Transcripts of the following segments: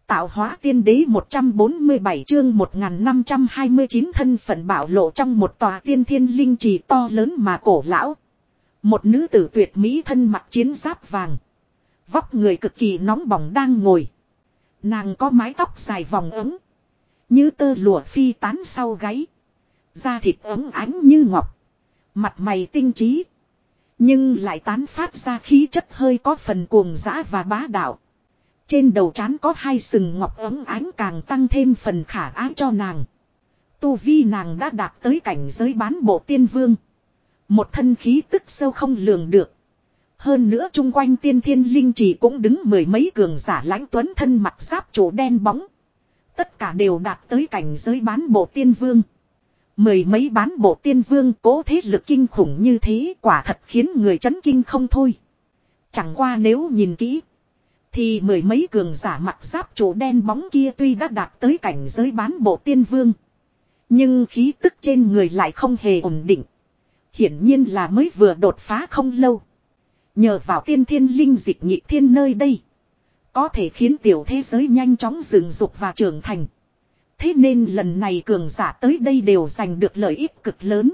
Tạo hóa tiên đế 147 chương 1529 thân phận bảo lộ trong một tòa tiên thiên linh trì to lớn mà cổ lão. Một nữ tử tuyệt mỹ thân mặc chiến giáp vàng. Vóc người cực kỳ nóng bỏng đang ngồi. Nàng có mái tóc dài vòng ấm. Như tơ lụa phi tán sau gáy. Da thịt ấm ánh như ngọc. Mặt mày tinh trí. Nhưng lại tán phát ra khí chất hơi có phần cuồng dã và bá đạo. Trên đầu trán có hai sừng ngọc ấm ánh càng tăng thêm phần khả ái cho nàng. Tu vi nàng đã đạt tới cảnh giới bán bộ tiên vương. Một thân khí tức sâu không lường được. Hơn nữa chung quanh tiên thiên linh trì cũng đứng mười mấy cường giả lãnh tuấn thân mặc giáp trụ đen bóng. Tất cả đều đạt tới cảnh giới bán bộ tiên vương. Mười mấy bán bộ tiên vương cố thế lực kinh khủng như thế quả thật khiến người chấn kinh không thôi. Chẳng qua nếu nhìn kỹ. Thì mười mấy cường giả mặc giáp trụ đen bóng kia tuy đã đạt tới cảnh giới bán bộ tiên vương. Nhưng khí tức trên người lại không hề ổn định. Hiển nhiên là mới vừa đột phá không lâu. Nhờ vào tiên thiên linh dịch nhị thiên nơi đây. Có thể khiến tiểu thế giới nhanh chóng dựng dục và trưởng thành. Thế nên lần này cường giả tới đây đều giành được lợi ích cực lớn.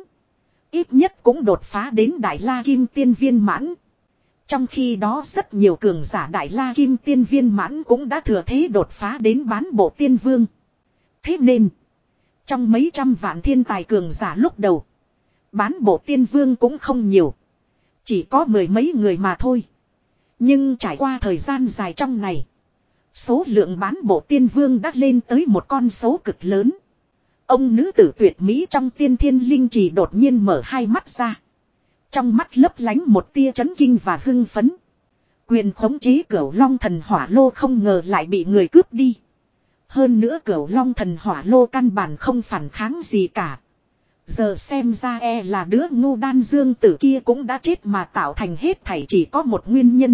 Ít nhất cũng đột phá đến Đại La Kim Tiên viên mãn. Trong khi đó rất nhiều cường giả Đại La Kim Tiên viên mãn cũng đã thừa thế đột phá đến bán bộ tiên vương. Thế nên, trong mấy trăm vạn thiên tài cường giả lúc đầu, bán bộ tiên vương cũng không nhiều. Chỉ có mười mấy người mà thôi. Nhưng trải qua thời gian dài trong này, số lượng bán bộ tiên vương đã lên tới một con số cực lớn. Ông nữ tử tuyệt mỹ trong tiên thiên linh trì đột nhiên mở hai mắt ra. Trong mắt lấp lánh một tia chấn kinh và hưng phấn. Quyền khống chế Cửu Long thần hỏa lô không ngờ lại bị người cướp đi. Hơn nữa Cửu Long thần hỏa lô căn bản không phản kháng gì cả. Giờ xem ra là đứa ngu đan dương tử kia cũng đã chết mà tạo thành hết thảy chỉ có một nguyên nhân.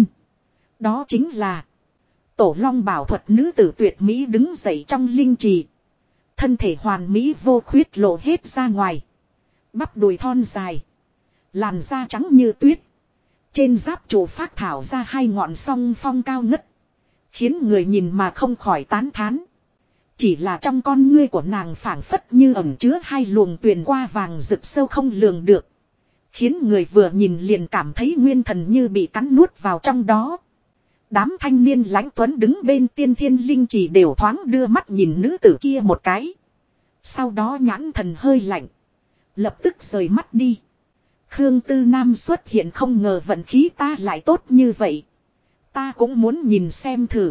Đó chính là Tổ Long bảo thuật nữ tử tuyệt mỹ đứng dậy trong linh trì. Thân thể hoàn mỹ vô khuyết lộ hết ra ngoài. Bắp đùi thon dài. Làn da trắng như tuyết. Trên giáp trụ phát thảo ra hai ngọn song phong cao ngất. Khiến người nhìn mà không khỏi tán thán. Chỉ là trong con ngươi của nàng phảng phất như ẩn chứa hai luồng tuyền qua vàng rực sâu không lường được. Khiến người vừa nhìn liền cảm thấy nguyên thần như bị cắn nuốt vào trong đó. Đám thanh niên lãnh tuấn đứng bên tiên thiên linh trì đều thoáng đưa mắt nhìn nữ tử kia một cái. Sau đó nhãn thần hơi lạnh. Lập tức rời mắt đi. Khương Tư Nam xuất hiện không ngờ vận khí ta lại tốt như vậy. Ta cũng muốn nhìn xem thử.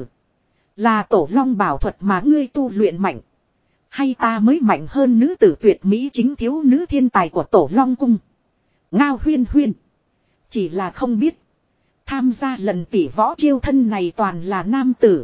Là Tổ Long bảo thuật mà ngươi tu luyện mạnh. Hay ta mới mạnh hơn nữ tử tuyệt mỹ chính thiếu nữ thiên tài của Tổ Long cung. Ngao Huyên Huyên. Chỉ là không biết. Tham gia lần tỷ võ chiêu thân này toàn là nam tử.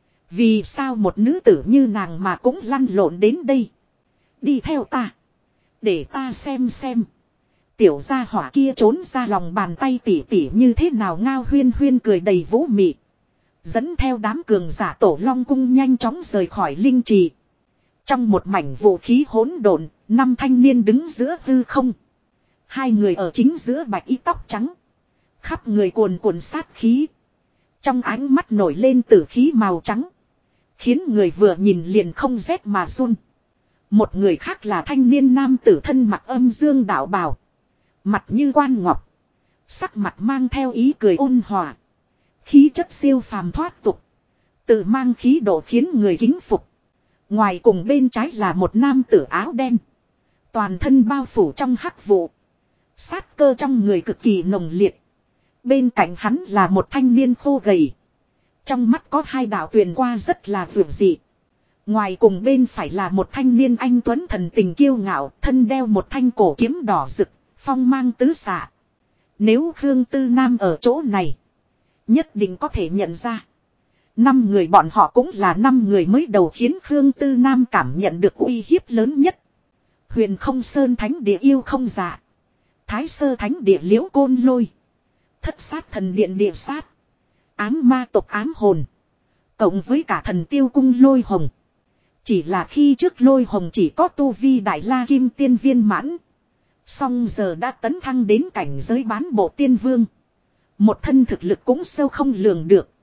Vì sao một nữ tử như nàng mà cũng lăn lộn đến đây. Đi theo ta. Để ta xem. Tiểu gia hỏa kia trốn ra lòng bàn tay tỉ tỉ như thế nào. Ngao Huyên Huyên cười đầy vũ mị. Dẫn theo đám cường giả Tổ Long cung nhanh chóng rời khỏi linh trì. Trong một mảnh vũ khí hỗn độn, năm thanh niên đứng giữa hư không. Hai người ở chính giữa bạch y tóc trắng. Khắp người cuồn cuộn sát khí. Trong ánh mắt nổi lên tử khí màu trắng. Khiến người vừa nhìn liền không rét mà run. Một người khác là thanh niên nam tử thân mặc âm dương đạo bào. Mặt như quan ngọc. Sắc mặt mang theo ý cười ôn hòa. Khí chất siêu phàm thoát tục. Tự mang khí độ khiến người kính phục. Ngoài cùng bên trái là một nam tử áo đen. Toàn thân bao phủ trong hắc vụ. Sát cơ trong người cực kỳ nồng liệt. Bên cạnh hắn là một thanh niên khô gầy. Trong mắt có hai đạo tuyền qua rất là vượt dị. Ngoài cùng bên phải là một thanh niên anh tuấn thần tình kiêu ngạo. Thân đeo một thanh cổ kiếm đỏ rực. Phong mang tứ xạ. Nếu Khương Tư Nam ở chỗ này. Nhất định có thể nhận ra. 5 người bọn họ cũng là 5 người mới đầu khiến Khương Tư Nam cảm nhận được uy hiếp lớn nhất. Huyền Không Sơn Thánh Địa Yêu Không Dạ. Thái Sơ Thánh Địa Liễu Côn Lôi. Thất Sát Thần Điện Địa Sát. Ám Ma Tộc Ám Hồn. Cộng với cả Thần Tiêu Cung Lôi Hồng. Chỉ là khi trước Lôi Hồng chỉ có tu vi Đại La Kim Tiên viên mãn. Song giờ đã tấn thăng đến cảnh giới bán bộ tiên vương. Một thân thực lực cũng sâu không lường được.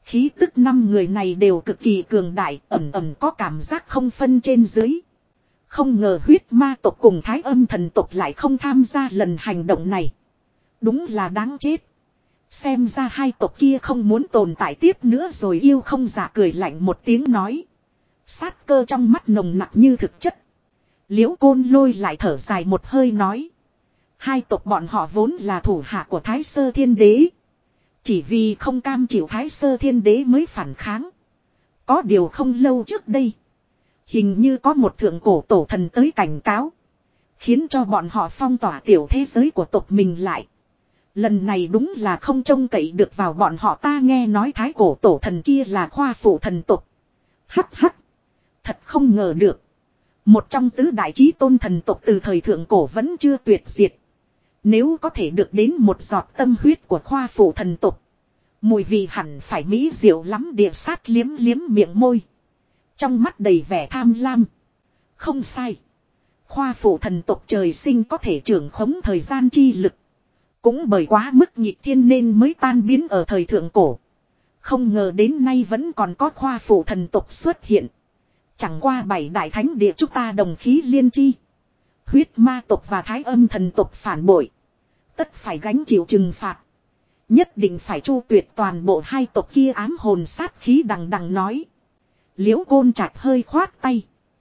Khí tức 5 người này đều cực kỳ cường đại, ẩn ẩn có cảm giác không phân trên dưới. Không ngờ huyết ma tộc cùng thái âm thần tộc lại không tham gia lần hành động này. Đúng là đáng chết. Xem ra hai tộc kia không muốn tồn tại tiếp nữa rồi. Yêu không giả cười lạnh một tiếng nói. Sát cơ trong mắt nồng nặc như thực chất. Liễu Côn Lôi lại thở dài một hơi nói. Hai tộc bọn họ vốn là thủ hạ của Thái Sơ Thiên Đế. Chỉ vì không cam chịu Thái Sơ Thiên Đế mới phản kháng. Có điều không lâu trước đây. Hình như có một thượng cổ tổ thần tới cảnh cáo. Khiến cho bọn họ phong tỏa tiểu thế giới của tộc mình lại. Lần này đúng là không trông cậy được vào bọn họ. Ta nghe nói thái cổ tổ thần kia là khoa phụ thần tộc. Hắc hắc. Thật không ngờ được. Một trong tứ đại chí tôn thần tộc từ thời thượng cổ vẫn chưa tuyệt diệt. Nếu có thể được đến một giọt tâm huyết của khoa phụ thần tộc. Mùi vị hẳn phải mỹ diệu lắm. Địa sát liếm liếm miệng môi. Trong mắt đầy vẻ tham lam. Không sai. Khoa phụ thần tộc trời sinh có thể trưởng khống thời gian chi lực. Cũng bởi quá mức nhịp thiên nên mới tan biến ở thời thượng cổ. Không ngờ đến nay vẫn còn có khoa phụ thần tộc xuất hiện. Chẳng qua 7 đại thánh địa chúng ta đồng khí liên chi. Huyết ma tộc và thái âm thần tộc phản bội. Tất phải gánh chịu trừng phạt. Nhất định phải chu tuyệt toàn bộ hai tộc kia. Ám hồn sát khí đằng đằng nói. Liễu Côn Trạch hơi khoát tay.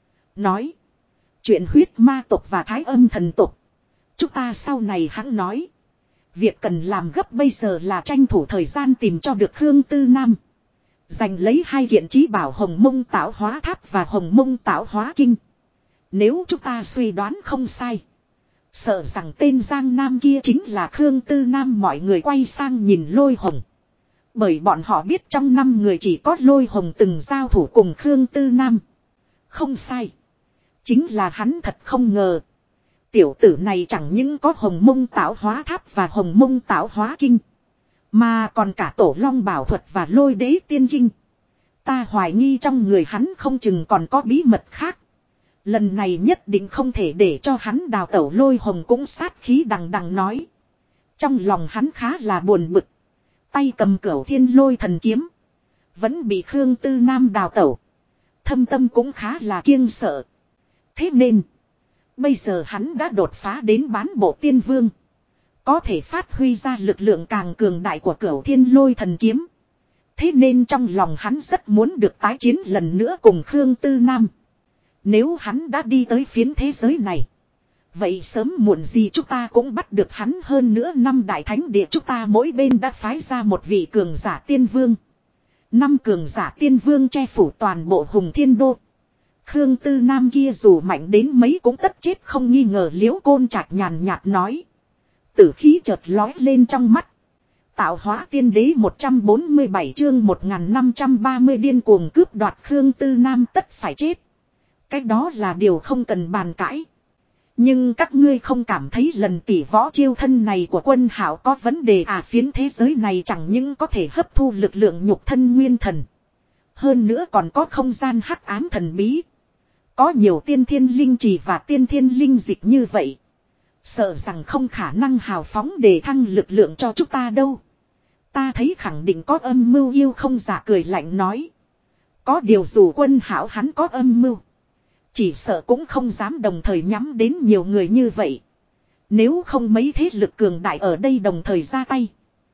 Nói. Chuyện huyết ma tộc và thái âm thần tộc. Chúng ta sau này hắn nói. Việc cần làm gấp bây giờ là tranh thủ thời gian tìm cho được Khương Tư Nam. Giành lấy 2 kiện chí bảo Hồng Mông Tạo Hóa Tháp và Hồng Mông Tạo Hóa Kinh. Nếu chúng ta suy đoán không sai. Sợ rằng tên Giang Nam kia chính là Khương Tư Nam. Mọi người quay sang nhìn Lôi Hồng. Bởi bọn họ biết trong 5 người chỉ có Lôi Hồng từng giao thủ cùng Khương Tư Nam. Không sai. Chính là hắn thật không ngờ. Tiểu tử này chẳng những có Hồng Mông Tạo Hóa Tháp và Hồng Mông Tạo Hóa Kinh. Mà còn cả Tổ Long Bảo Thuật và Lôi Đế Tiên Kinh. Ta hoài nghi trong người hắn không chừng còn có bí mật khác. Lần này nhất định không thể để cho hắn đào tẩu. Lôi Hồng cũng sát khí đằng đằng nói. Trong lòng hắn khá là buồn bực. Tay cầm Cửu Thiên Lôi Thần Kiếm. Vẫn bị Khương Tư Nam đào tẩu. Thâm tâm cũng khá là kiêng sợ. Thế nên. Bây giờ hắn đã đột phá đến bán bộ tiên vương. Có thể phát huy ra lực lượng càng cường đại của Cửu Thiên Lôi Thần Kiếm. Thế nên trong lòng hắn rất muốn được tái chiến lần nữa cùng Khương Tư Nam. Nếu hắn đã đi tới phiến thế giới này. Vậy sớm muộn gì chúng ta cũng bắt được hắn. Hơn nữa 5 đại thánh địa chúng ta mỗi bên đã phái ra một vị cường giả tiên vương. 5 cường giả tiên vương che phủ toàn bộ Hùng Thiên Đô. Khương Tư Nam kia dù mạnh đến mấy cũng tất chết không nghi ngờ. Liễu Côn Trạch nhàn nhạt nói. Tử khí chợt lói lên trong mắt. Tạo Hóa Tiên Đế 147 chương 1530 điên cuồng cướp đoạt Khương Tư Nam tất phải chết. Cái đó là điều không cần bàn cãi. Nhưng các ngươi không cảm thấy lần tỷ võ chiêu thân này của Quân Hạo có vấn đề à? Phiến thế giới này chẳng những có thể hấp thu lực lượng nhục thân nguyên thần. Hơn nữa còn có không gian hắc ám thần bí. Có nhiều tiên thiên linh trì và tiên thiên linh dịch như vậy. Sợ rằng không khả năng hào phóng để thăng lực lượng cho chúng ta đâu. Ta thấy khẳng định có âm mưu. Yêu không giả cười lạnh nói. Có điều dù Quân Hạo hắn có âm mưu. Chỉ sợ cũng không dám đồng thời nhắm đến nhiều người như vậy. Nếu không mấy thế lực cường đại ở đây đồng thời ra tay.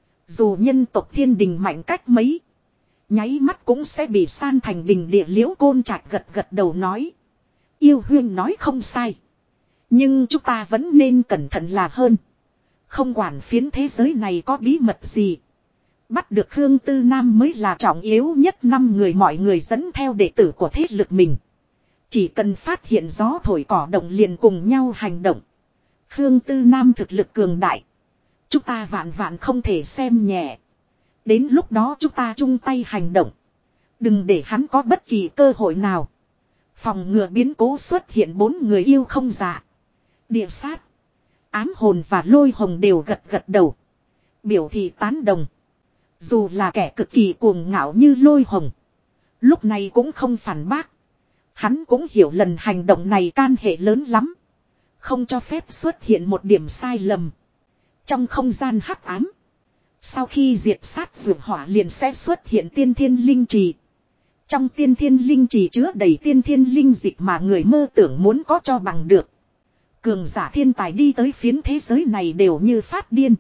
Dù nhân tộc Thiên Đình mạnh cách mấy. Nháy mắt cũng sẽ bị san thành bình địa. Liễu Côn Trạch gật gật đầu nói. Yêu huyên nói không sai. Nhưng chúng ta vẫn nên cẩn thận là hơn. Không quản phiến thế giới này có bí mật gì. Bắt được Khương Tư Nam mới là trọng yếu nhất. 5 người mọi người dẫn theo đệ tử của thế lực mình. Chỉ cần phát hiện gió thổi cỏ động liền cùng nhau hành động. Khương Tư Nam thực lực cường đại. Chúng ta vạn vạn không thể xem nhẹ. Đến lúc đó chúng ta chung tay hành động. Đừng để hắn có bất kỳ cơ hội nào. Phòng ngừa biến cố xuất hiện. 4 người yêu không dạ. Địa sát. Ám hồn và Lôi Hồng đều gật gật đầu. Biểu thị tán đồng. Dù là kẻ cực kỳ cuồng ngạo như Lôi Hồng. Lúc này cũng không phản bác. Hắn cũng hiểu lần hành động này can hệ lớn lắm. Không cho phép xuất hiện một điểm sai lầm. Trong không gian hắc ám. Sau khi diệt sát vượt hỏa liền sẽ xuất hiện tiên thiên linh trì. Trong tiên thiên linh trì chứa đầy tiên thiên linh dịch mà người mơ tưởng muốn có cho bằng được. Cường giả thiên tài đi tới phiến thế giới này đều như phát điên.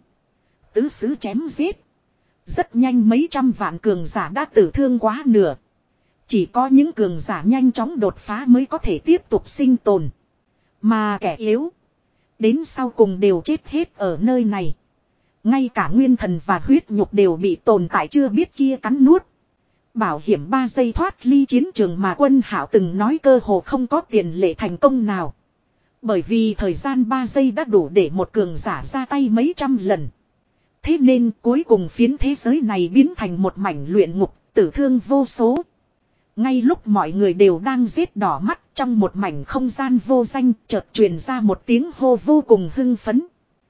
Tứ xứ chém giết. Rất nhanh mấy trăm vạn cường giả đã tử thương quá nửa. Chỉ có những cường giả nhanh chóng đột phá mới có thể tiếp tục sinh tồn. Mà kẻ yếu. Đến sau cùng đều chết hết ở nơi này. Ngay cả nguyên thần và huyết nhục đều bị tồn tại chưa biết kia cắn nuốt. Bảo hiểm 3 giây thoát ly chiến trường mà Quân Hạo từng nói cơ hồ không có tiền lệ thành công nào. Bởi vì thời gian 3 giây đã đủ để một cường giả ra tay mấy trăm lần. Thế nên cuối cùng phiến thế giới này biến thành một mảnh luyện ngục, tử thương vô số. Ngay lúc mọi người đều đang giết đỏ mắt trong một mảnh không gian vô danh chợt truyền ra một tiếng hô vô cùng hưng phấn.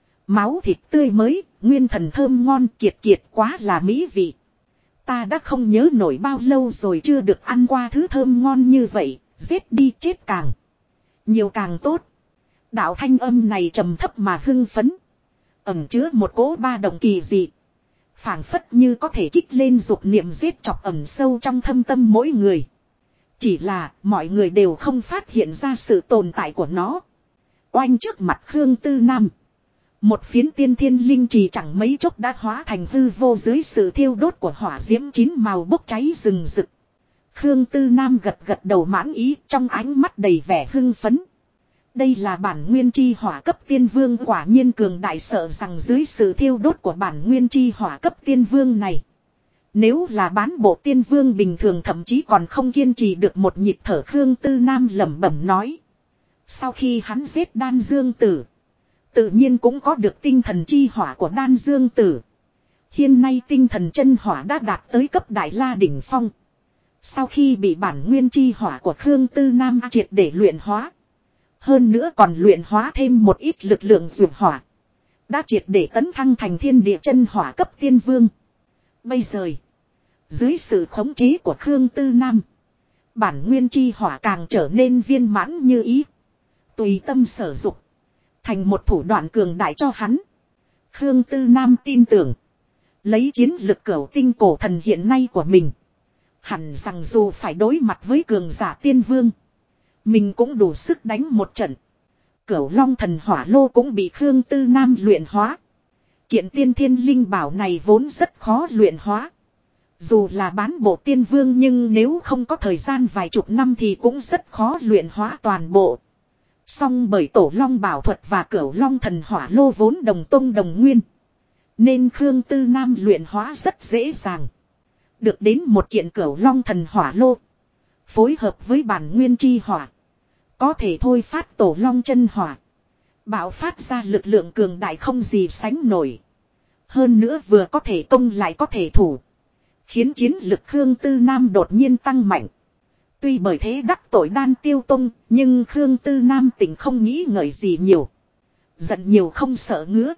Máu thịt tươi mới, nguyên thần thơm ngon kiệt kiệt quá là mỹ vị. Ta đã không nhớ nổi bao lâu rồi chưa được ăn qua thứ thơm ngon như vậy, giết đi chết càng nhiều càng tốt. Đạo thanh âm này trầm thấp mà hưng phấn. Ẩn chứa một cỗ ba động kỳ dị. Phảng phất như có thể kích lên dục niệm giết chọc ẩn sâu trong thâm tâm mỗi người. Chỉ là mọi người đều không phát hiện ra sự tồn tại của nó. Oanh trước mặt Khương Tư Nam. Một phiến tiên thiên linh trì chẳng mấy chốc đã hóa thành hư vô dưới sự thiêu đốt của hỏa diễm chín màu bốc cháy rừng rực. Khương Tư Nam gật gật đầu mãn ý trong ánh mắt đầy vẻ hưng phấn. Đây là bản nguyên chi hỏa cấp tiên vương quả nhiên cường đại sợ rằng dưới sự thiêu đốt của bản nguyên chi hỏa cấp tiên vương này. Nếu là bán bộ tiên vương bình thường thậm chí còn không kiên trì được một nhịp thở Khương Tư Nam lẩm bẩm nói. Sau khi hắn giết Đan Dương Tử. Tự nhiên cũng có được tinh thần chi hỏa của Đan Dương Tử. Hiện nay tinh thần chân hỏa đã đạt tới cấp đại la đỉnh phong. Sau khi bị bản nguyên chi hỏa của Khương Tư Nam triệt để luyện hóa. Hơn nữa còn luyện hóa thêm một ít lực lượng dược hỏa. Đã triệt để tấn thăng thành thiên địa chân hỏa cấp tiên vương. Bây giờ, dưới sự khống chế của Khương Tư Nam, bản nguyên chi hỏa càng trở nên viên mãn như ý. Tùy tâm sở dục. Thành một thủ đoạn cường đại cho hắn. Khương Tư Nam tin tưởng. Lấy chiến lực cửu tinh cổ thần hiện nay của mình. Hẳn rằng dù phải đối mặt với cường giả tiên vương. Mình cũng đủ sức đánh một trận. Cửu Long thần hỏa lô cũng bị Khương Tư Nam luyện hóa. Kiện tiên thiên linh bảo này vốn rất khó luyện hóa. Dù là bán bộ tiên vương nhưng nếu không có thời gian vài chục năm thì cũng rất khó luyện hóa toàn bộ. Song bởi Tổ Long bảo thuật và Cửu Long thần hỏa lô vốn đồng tông đồng nguyên. Nên Khương Tư Nam luyện hóa rất dễ dàng. Được đến một kiện Cửu Long thần hỏa lô. Phối hợp với bản nguyên chi hỏa. Có thể thôi phát Tổ Long chân hỏa. Bạo phát ra lực lượng cường đại không gì sánh nổi. Hơn nữa vừa có thể công lại có thể thủ. Khiến chiến lực Khương Tư Nam đột nhiên tăng mạnh. Tuy bởi thế đắc tội Đan Tiêu Tông, nhưng Khương Tư Nam tỉnh không nghĩ ngợi gì nhiều. Giận nhiều không sợ ngứa.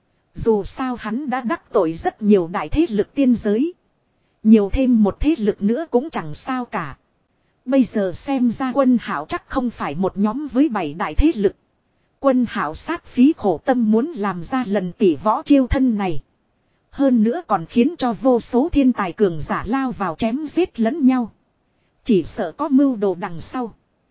Dù sao hắn đã đắc tội rất nhiều đại thế lực tiên giới. Nhiều thêm một thế lực nữa cũng chẳng sao cả. Bây giờ xem ra Quân Hạo chắc không phải một nhóm với 7 đại thế lực. Quân Hạo sát phí khổ tâm muốn làm ra lần tỷ võ chiêu thân này. Hơn nữa còn khiến cho vô số thiên tài cường giả lao vào chém giết lẫn nhau. Chỉ sợ có mưu đồ đằng sau.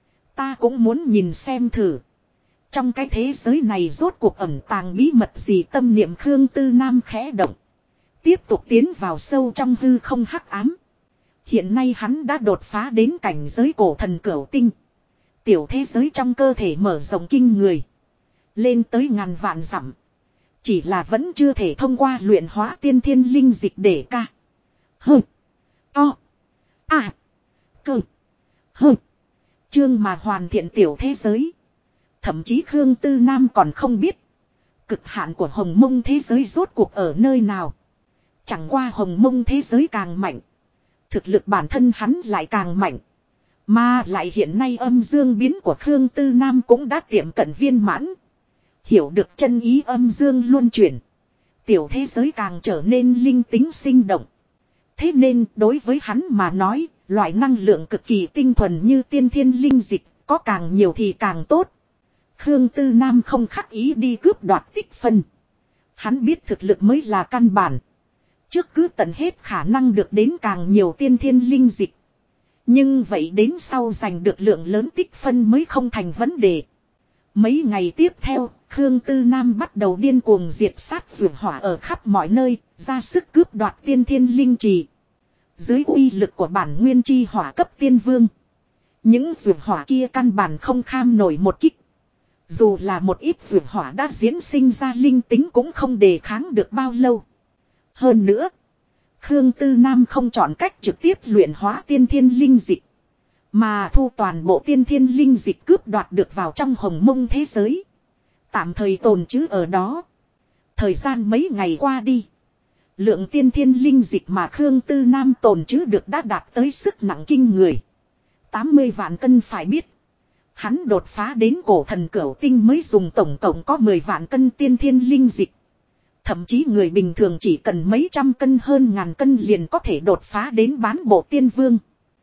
Ta cũng muốn nhìn xem thử. Trong cái thế giới này rốt cuộc ẩn tàng bí mật gì tâm niệm Khương Tư Nam khẽ động. Tiếp tục tiến vào sâu trong hư không hắc ám. Hiện nay hắn đã đột phá đến cảnh giới cổ thần cửu tinh. Tiểu thế giới trong cơ thể mở rộng kinh người. Lên tới ngàn vạn dặm. Chỉ là vẫn chưa thể thông qua luyện hóa tiên thiên linh dịch để ca. Hơ. To. À. Cơ. Hơ. Chương mà hoàn thiện tiểu thế giới. Thậm chí Khương Tư Nam còn không biết. Cực hạn của hồng mông thế giới rốt cuộc ở nơi nào. Chẳng qua hồng mông thế giới càng mạnh. Thực lực bản thân hắn lại càng mạnh. Mà lại hiện nay âm dương biến của Khương Tư Nam cũng đã tiệm cận viên mãn. Hiểu được chân ý âm dương luân chuyển. Tiểu thế giới càng trở nên linh tính sinh động. Thế nên đối với hắn mà nói, loại năng lượng cực kỳ tinh thuần như tiên thiên linh dịch, có càng nhiều thì càng tốt. Khương Tư Nam không khắc ý đi cướp đoạt tích phân. Hắn biết thực lực mới là căn bản. trước cứ tận hết khả năng được đến càng nhiều tiên thiên linh dịch. Nhưng vậy đến sau giành được lượng lớn tích phân mới không thành vấn đề. Mấy ngày tiếp theo, Khương Tư Nam bắt đầu điên cuồng diệt sát vượt hỏa ở khắp mọi nơi, ra sức cướp đoạt tiên thiên linh trì. Dưới uy lực của bản nguyên chi hỏa cấp tiên vương, những vượt hỏa kia căn bản không kham nổi một kích. Dù là một ít vượt hỏa đã diễn sinh ra linh tính cũng không đề kháng được bao lâu. Hơn nữa, Khương Tư Nam không chọn cách trực tiếp luyện hóa tiên thiên linh dịch, mà thu toàn bộ tiên thiên linh dịch cướp đoạt được vào trong hồng mông thế giới, tạm thời tồn trữ ở đó. Thời gian mấy ngày qua đi, lượng tiên thiên linh dịch mà Khương Tư Nam tồn trữ được đã đạt tới sức nặng kinh người. 80 vạn cân phải biết. Hắn đột phá đến cổ thần cửu tinh mới dùng tổng cộng có 10 vạn cân tiên thiên linh dịch. Thậm chí người bình thường chỉ cần mấy trăm cân hơn ngàn cân liền có thể đột phá đến bán bộ tiên vương.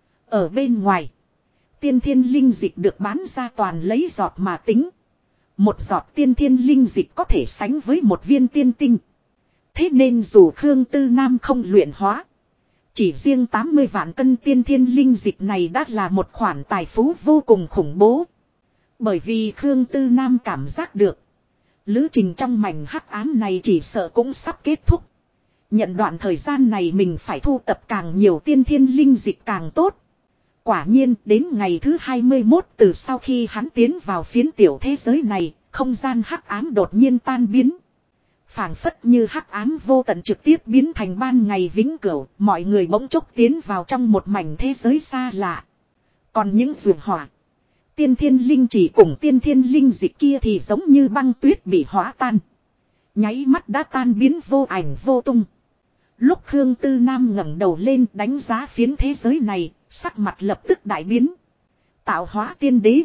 Ở bên ngoài, tiên thiên linh dịch được bán ra toàn lấy giọt mà tính. Một giọt tiên thiên linh dịch có thể sánh với một viên tiên tinh. Thế nên dù Khương Tư Nam không luyện hóa, chỉ riêng 80 vạn cân tiên thiên linh dịch này đã là một khoản tài phú vô cùng khủng bố. Bởi vì Khương Tư Nam cảm giác được, lữ trình trong mảnh hắc ám này chỉ sợ cũng sắp kết thúc. Nhận đoạn thời gian này mình phải thu tập càng nhiều tiên thiên linh dịch càng tốt. Quả nhiên đến ngày thứ 21 từ sau khi hắn tiến vào phiến tiểu thế giới này, không gian hắc ám đột nhiên tan biến. Phảng phất như hắc ám vô tận trực tiếp biến thành ban ngày vĩnh cửu, mọi người bỗng chốc tiến vào trong một mảnh thế giới xa lạ. Còn những dược hỏa, tiên thiên linh chỉ cùng tiên thiên linh dịch kia thì giống như băng tuyết bị hóa tan, nháy mắt đã tan biến vô ảnh vô tung. Lúc Khương Tư Nam ngẩng đầu lên đánh giá phiến thế giới này, sắc mặt lập tức đại biến. Tạo hóa tiên đế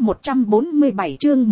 147 chương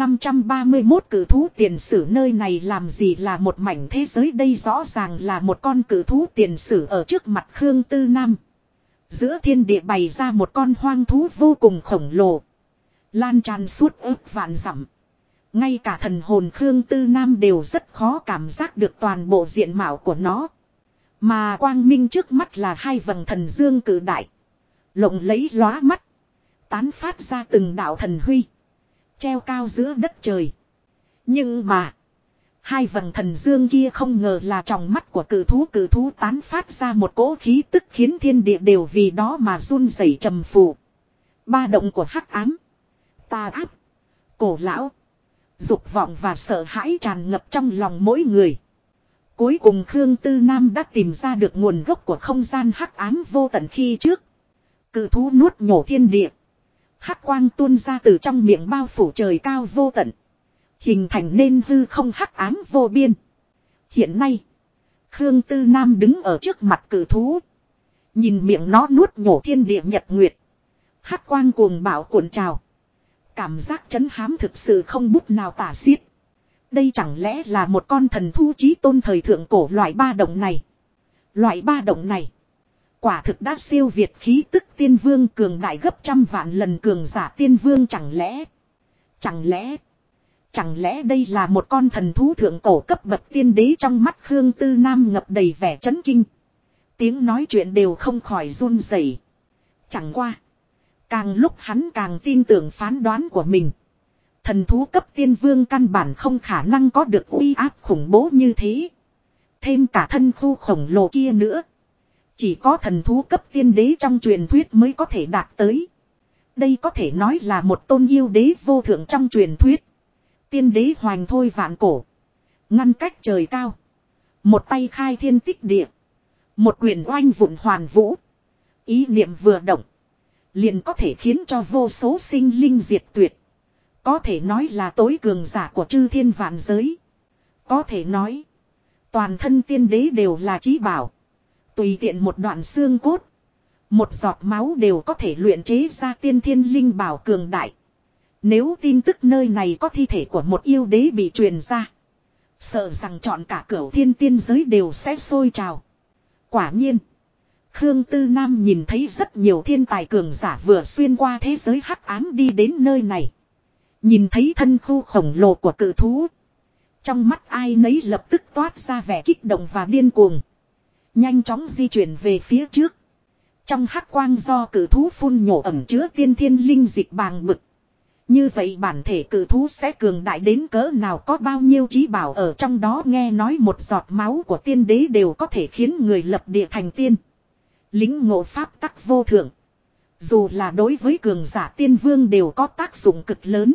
1531 cử thú tiền sử, nơi này làm gì là một mảnh thế giới, đây rõ ràng là một con cử thú tiền sử ở trước mặt Khương Tư Nam. Giữa thiên địa bày ra một con hoang thú vô cùng khổng lồ, lan tràn suốt ức vạn dặm. Ngay cả thần hồn Khương Tư Nam đều rất khó cảm giác được toàn bộ diện mạo của nó. Mà quang minh trước mắt là hai vầng thần dương cử đại, lộng lẫy lóa mắt, tán phát ra từng đạo thần huy, treo cao giữa đất trời. Nhưng mà, hai vầng thần dương kia không ngờ là tròng mắt của cử thú tán phát ra một cỗ khí tức khiến thiên địa đều vì đó mà run rẩy trầm phù. Ba động của hắc ám, tà ác, cổ lão, dục vọng và sợ hãi tràn ngập trong lòng mỗi người. Cuối cùng Khương Tư Nam đã tìm ra được nguồn gốc của không gian hắc ám vô tận khi trước. Cự thú nuốt nhổ thiên địa, hắc quang tuôn ra từ trong miệng bao phủ trời cao vô tận, hình thành nên hư không hắc ám vô biên. Hiện nay, Khương Tư Nam đứng ở trước mặt cự thú, nhìn miệng nó nuốt nhổ thiên địa nhật nguyệt, hắc quang cuồng bạo cuộn trào, cảm giác trấn hám thực sự không bút nào tả xiết. Đây chẳng lẽ là một con thần thú chí tôn thời thượng cổ loại ba động này? Loại ba động này quả thực đã siêu việt khí tức tiên vương cường đại gấp trăm vạn lần cường giả tiên vương. Chẳng lẽ đây là một con thần thú thượng cổ cấp bậc tiên đế? Trong mắt Khương Tư Nam ngập đầy vẻ chấn kinh, tiếng nói chuyện đều không khỏi run rẩy. Chẳng qua, càng lúc hắn càng tin tưởng phán đoán của mình. Thần thú cấp tiên vương căn bản không khả năng có được uy áp khủng bố như thế. Thêm cả thân khu khổng lồ kia nữa, chỉ có thần thú cấp tiên đế trong truyền thuyết mới có thể đạt tới. Đây có thể nói là một tôn yêu đế vô thượng trong truyền thuyết. Tiên đế hoành thôi vạn cổ, ngăn cách trời cao, một tay khai thiên tích địa, một quyền oanh vụn hoàn vũ. Ý niệm vừa động, liền có thể khiến cho vô số sinh linh diệt tuyệt. Có thể nói là tối cường giả của chư thiên vạn giới. Có thể nói, toàn thân tiên đế đều là chí bảo. Tùy tiện một đoạn xương cốt, một giọt máu đều có thể luyện chế ra tiên thiên linh bảo cường đại. Nếu tin tức nơi này có thi thể của một yêu đế bị truyền ra, sợ rằng chọn cả cửu thiên tiên giới đều sẽ sôi trào. Quả nhiên, Khương Tư Nam nhìn thấy rất nhiều thiên tài cường giả vừa xuyên qua thế giới hắc ám đi đến nơi này. Nhìn thấy thân khu khổng lồ của cự thú, trong mắt ai nấy lập tức toát ra vẻ kích động và điên cuồng. Nhanh chóng di chuyển về phía trước. Trong hắc quang do cử thú phun nhổ ẩm chứa tiên thiên linh dịch bàng bực. Như vậy bản thể cử thú sẽ cường đại đến cỡ nào, có bao nhiêu trí bảo ở trong đó, nghe nói một giọt máu của tiên đế đều có thể khiến người lập địa thành tiên. Lính ngộ pháp tắc vô thượng. Dù là đối với cường giả tiên vương đều có tác dụng cực lớn.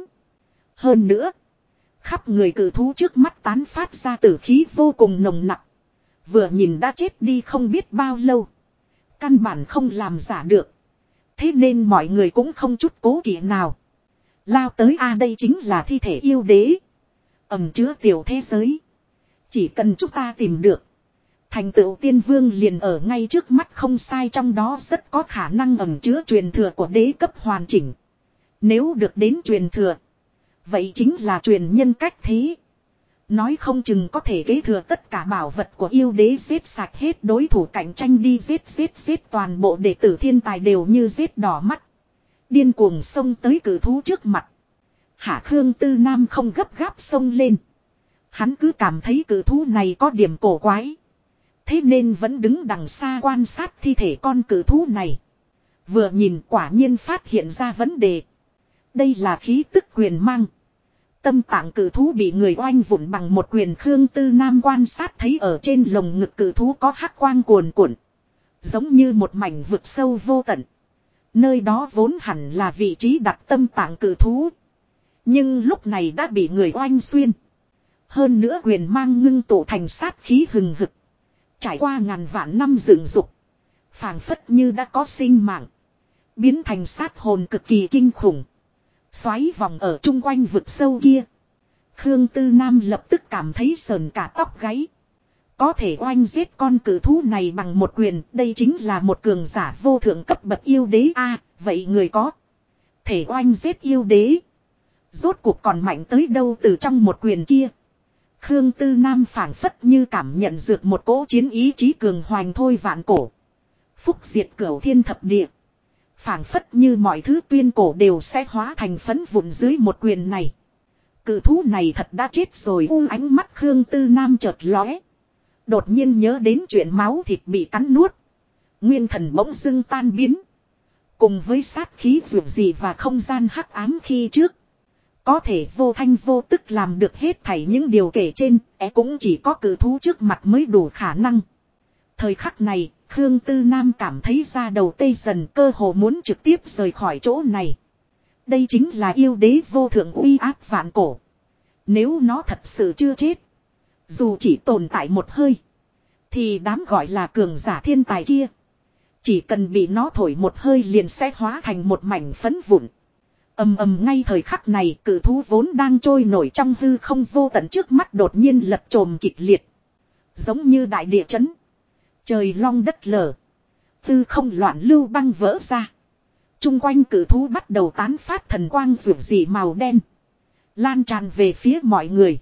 Hơn nữa, khắp người cử thú trước mắt tán phát ra tử khí vô cùng nồng nặc. Vừa nhìn đã chết đi không biết bao lâu. Căn bản không làm giả được. Thế nên mọi người cũng không chút cố kỵ nào. Lao tới đây chính là thi thể yêu đế. Ẩn chứa tiểu thế giới. Chỉ cần chúng ta tìm được. Thành tựu tiên vương liền ở ngay trước mắt không sai, trong đó rất có khả năng ẩn chứa truyền thừa của đế cấp hoàn chỉnh. Nếu được đến truyền thừa. Vậy chính là truyền nhân cách thế. Nói không chừng có thể kế thừa tất cả bảo vật của yêu đế, giết sạch hết đối thủ cạnh tranh đi, giết toàn bộ đệ tử thiên tài đều như giết đỏ mắt. Điên cuồng xông tới cử thú trước mặt. Hạ Khương Tư Nam không gấp gáp xông lên. Hắn cứ cảm thấy cử thú này có điểm cổ quái. Thế nên vẫn đứng đằng xa quan sát thi thể con cử thú này. Vừa nhìn quả nhiên phát hiện ra vấn đề. Đây là khí tức quyền mang. Tâm tạng cử thú bị người oanh vụn bằng một quyền. Khương Tư Nam quan sát thấy ở trên lồng ngực cử thú có hắc quang cuồn cuộn. Giống như một mảnh vực sâu vô tận. Nơi đó vốn hẳn là vị trí đặt tâm tạng cử thú. Nhưng lúc này đã bị người oanh xuyên. Hơn nữa quyền mang ngưng tụ thành sát khí hừng hực. Trải qua ngàn vạn năm dựng dục. Phảng phất như đã có sinh mạng. Biến thành sát hồn cực kỳ kinh khủng. Xoáy vòng ở chung quanh vực sâu kia. Khương Tư Nam lập tức cảm thấy sờn cả tóc gáy. Có thể oanh giết con cử thú này bằng một quyền, đây chính là một cường giả vô thượng cấp bậc yêu đế a. Vậy người có thể oanh giết yêu đế, rốt cuộc còn mạnh tới đâu từ trong một quyền kia. Khương Tư Nam phảng phất như cảm nhận được một cỗ chiến ý chí cường hoành thôi vạn cổ. Phúc diệt cửu thiên thập địa. Phảng phất như mọi thứ tuyên cổ đều sẽ hóa thành phấn vụn dưới một quyền này. Cự thú này thật đã chết rồi. Ánh mắt Khương Tư Nam chợt lóe. Đột nhiên nhớ đến chuyện máu thịt bị cắn nuốt. Nguyên thần bỗng dưng tan biến. Cùng với sát khí dường gì và không gian hắc ám khi trước. Có thể vô thanh vô tức làm được hết thảy những điều kể trên, cũng chỉ có cự thú trước mặt mới đủ khả năng. Thời khắc này, Khương Tư Nam cảm thấy da đầu tê dần, cơ hồ muốn trực tiếp rời khỏi chỗ này. Đây chính là yêu đế vô thượng uy áp vạn cổ. Nếu nó thật sự chưa chết, dù chỉ tồn tại một hơi, thì đám gọi là cường giả thiên tài kia, chỉ cần bị nó thổi một hơi liền sẽ hóa thành một mảnh phấn vụn. Ầm ầm, ngay thời khắc này cự thú vốn đang trôi nổi trong hư không vô tận trước mắt đột nhiên lật chồm kịch liệt. Giống như đại địa chấn. Trời long đất lở. Hư không loạn lưu băng vỡ ra. Trung quanh cự thú bắt đầu tán phát thần quang rực rỡ màu đen. Lan tràn về phía mọi người.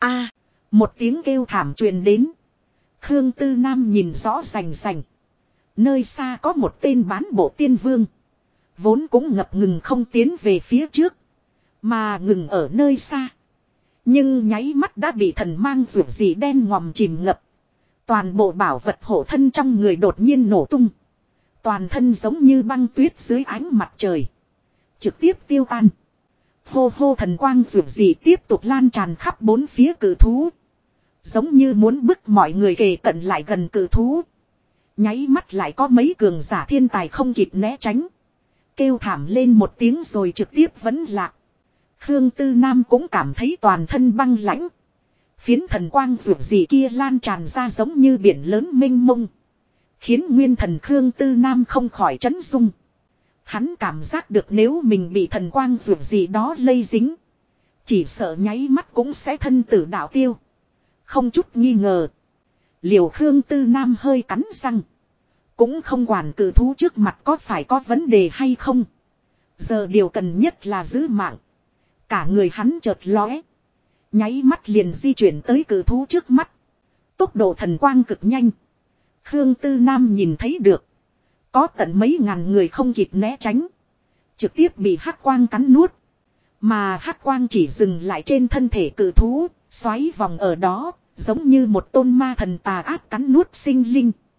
Một tiếng kêu thảm truyền đến. Khương Tư Nam nhìn rõ rành rành. Nơi xa có một tên bán bộ tiên vương. Vốn cũng ngập ngừng không tiến về phía trước. Mà ngừng ở nơi xa. Nhưng nháy mắt đã bị thần mang rực rỡ đen ngòm chìm ngập. Toàn bộ bảo vật hộ thân trong người đột nhiên nổ tung. Toàn thân giống như băng tuyết dưới ánh mặt trời. Trực tiếp tiêu tan. Hô hô, thần quang rực rỡ tiếp tục lan tràn khắp bốn phía cự thú. Giống như muốn bức mọi người kề cận lại gần cự thú. Nháy mắt lại có mấy cường giả thiên tài không kịp né tránh. Kêu thảm lên một tiếng rồi trực tiếp vẫn lạc. Khương Tư Nam cũng cảm thấy toàn thân băng lãnh. Phiến thần quang rực rỡ kia lan tràn ra giống như biển lớn mênh mông. Khiến nguyên thần Khương Tư Nam không khỏi chấn rung. Hắn cảm giác được nếu mình bị thần quang rực rỡ đó lây dính, chỉ sợ nháy mắt cũng sẽ thân tử đạo tiêu. Không chút nghi ngờ. Liều Khương Tư Nam hơi cắn răng. Cũng không quản cự thú trước mặt có phải có vấn đề hay không. Giờ điều cần nhất là giữ mạng. Cả người hắn chợt lóe. Nháy mắt liền di chuyển tới cự thú trước mắt. Tốc độ thần quang cực nhanh. Khương Tư Nam nhìn thấy được. Có tận mấy ngàn người không kịp né tránh. Trực tiếp bị hắc quang cắn nuốt. Mà hắc quang chỉ dừng lại trên thân thể cự thú. Xoáy vòng ở đó. Giống như một tôn ma thần tà ác cắn nuốt sinh linh.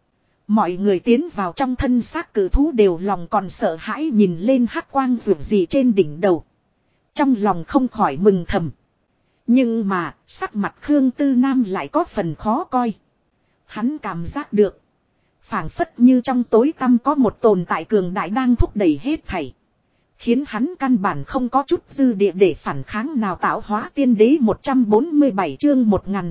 Mọi người tiến vào trong thân xác cử thú đều lòng còn sợ hãi nhìn lên hắc quang rực gì trên đỉnh đầu. Trong lòng không khỏi mừng thầm. Nhưng mà sắc mặt Khương Tư Nam lại có phần khó coi. Hắn cảm giác được. Phảng phất như trong tối tăm có một tồn tại cường đại đang thúc đẩy hết thảy. Khiến hắn căn bản không có chút dư địa để phản kháng nào. Tạo hóa tiên đế 147 chương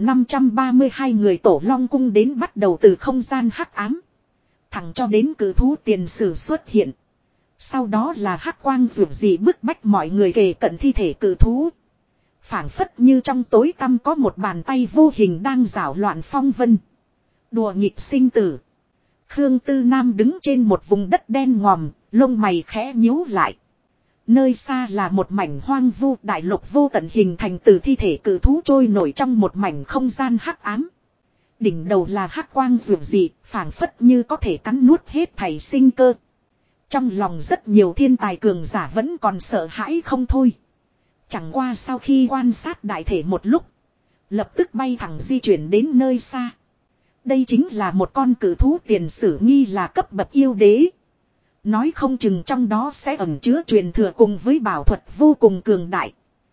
1532 người tổ long cung đến bắt đầu từ không gian hắc ám. Thẳng cho đến cử thú tiền sử xuất hiện. Sau đó là hắc quang rực rì bức bách mọi người kề cận thi thể cử thú. Phảng phất như trong tối tăm có một bàn tay vô hình đang giảo loạn phong vân. Đùa nghịch sinh tử. Khương Tư Nam đứng trên một vùng đất đen ngòm, lông mày khẽ nhíu lại. Nơi xa là một mảnh hoang vu đại lục vô tận hình thành từ thi thể cử thú trôi nổi trong một mảnh không gian hắc ám. Đỉnh đầu là hắc quang rực rì, phảng phất như có thể cắn nuốt hết thảy sinh cơ. Trong lòng rất nhiều thiên tài cường giả vẫn còn sợ hãi không thôi. Chẳng qua sau khi quan sát đại thể một lúc, lập tức bay thẳng di chuyển đến nơi xa. Đây chính là một con cử thú tiền sử nghi là cấp bậc yêu đế. Nói không chừng trong đó sẽ ẩn chứa truyền thừa cùng với bảo thuật vô cùng cường đại.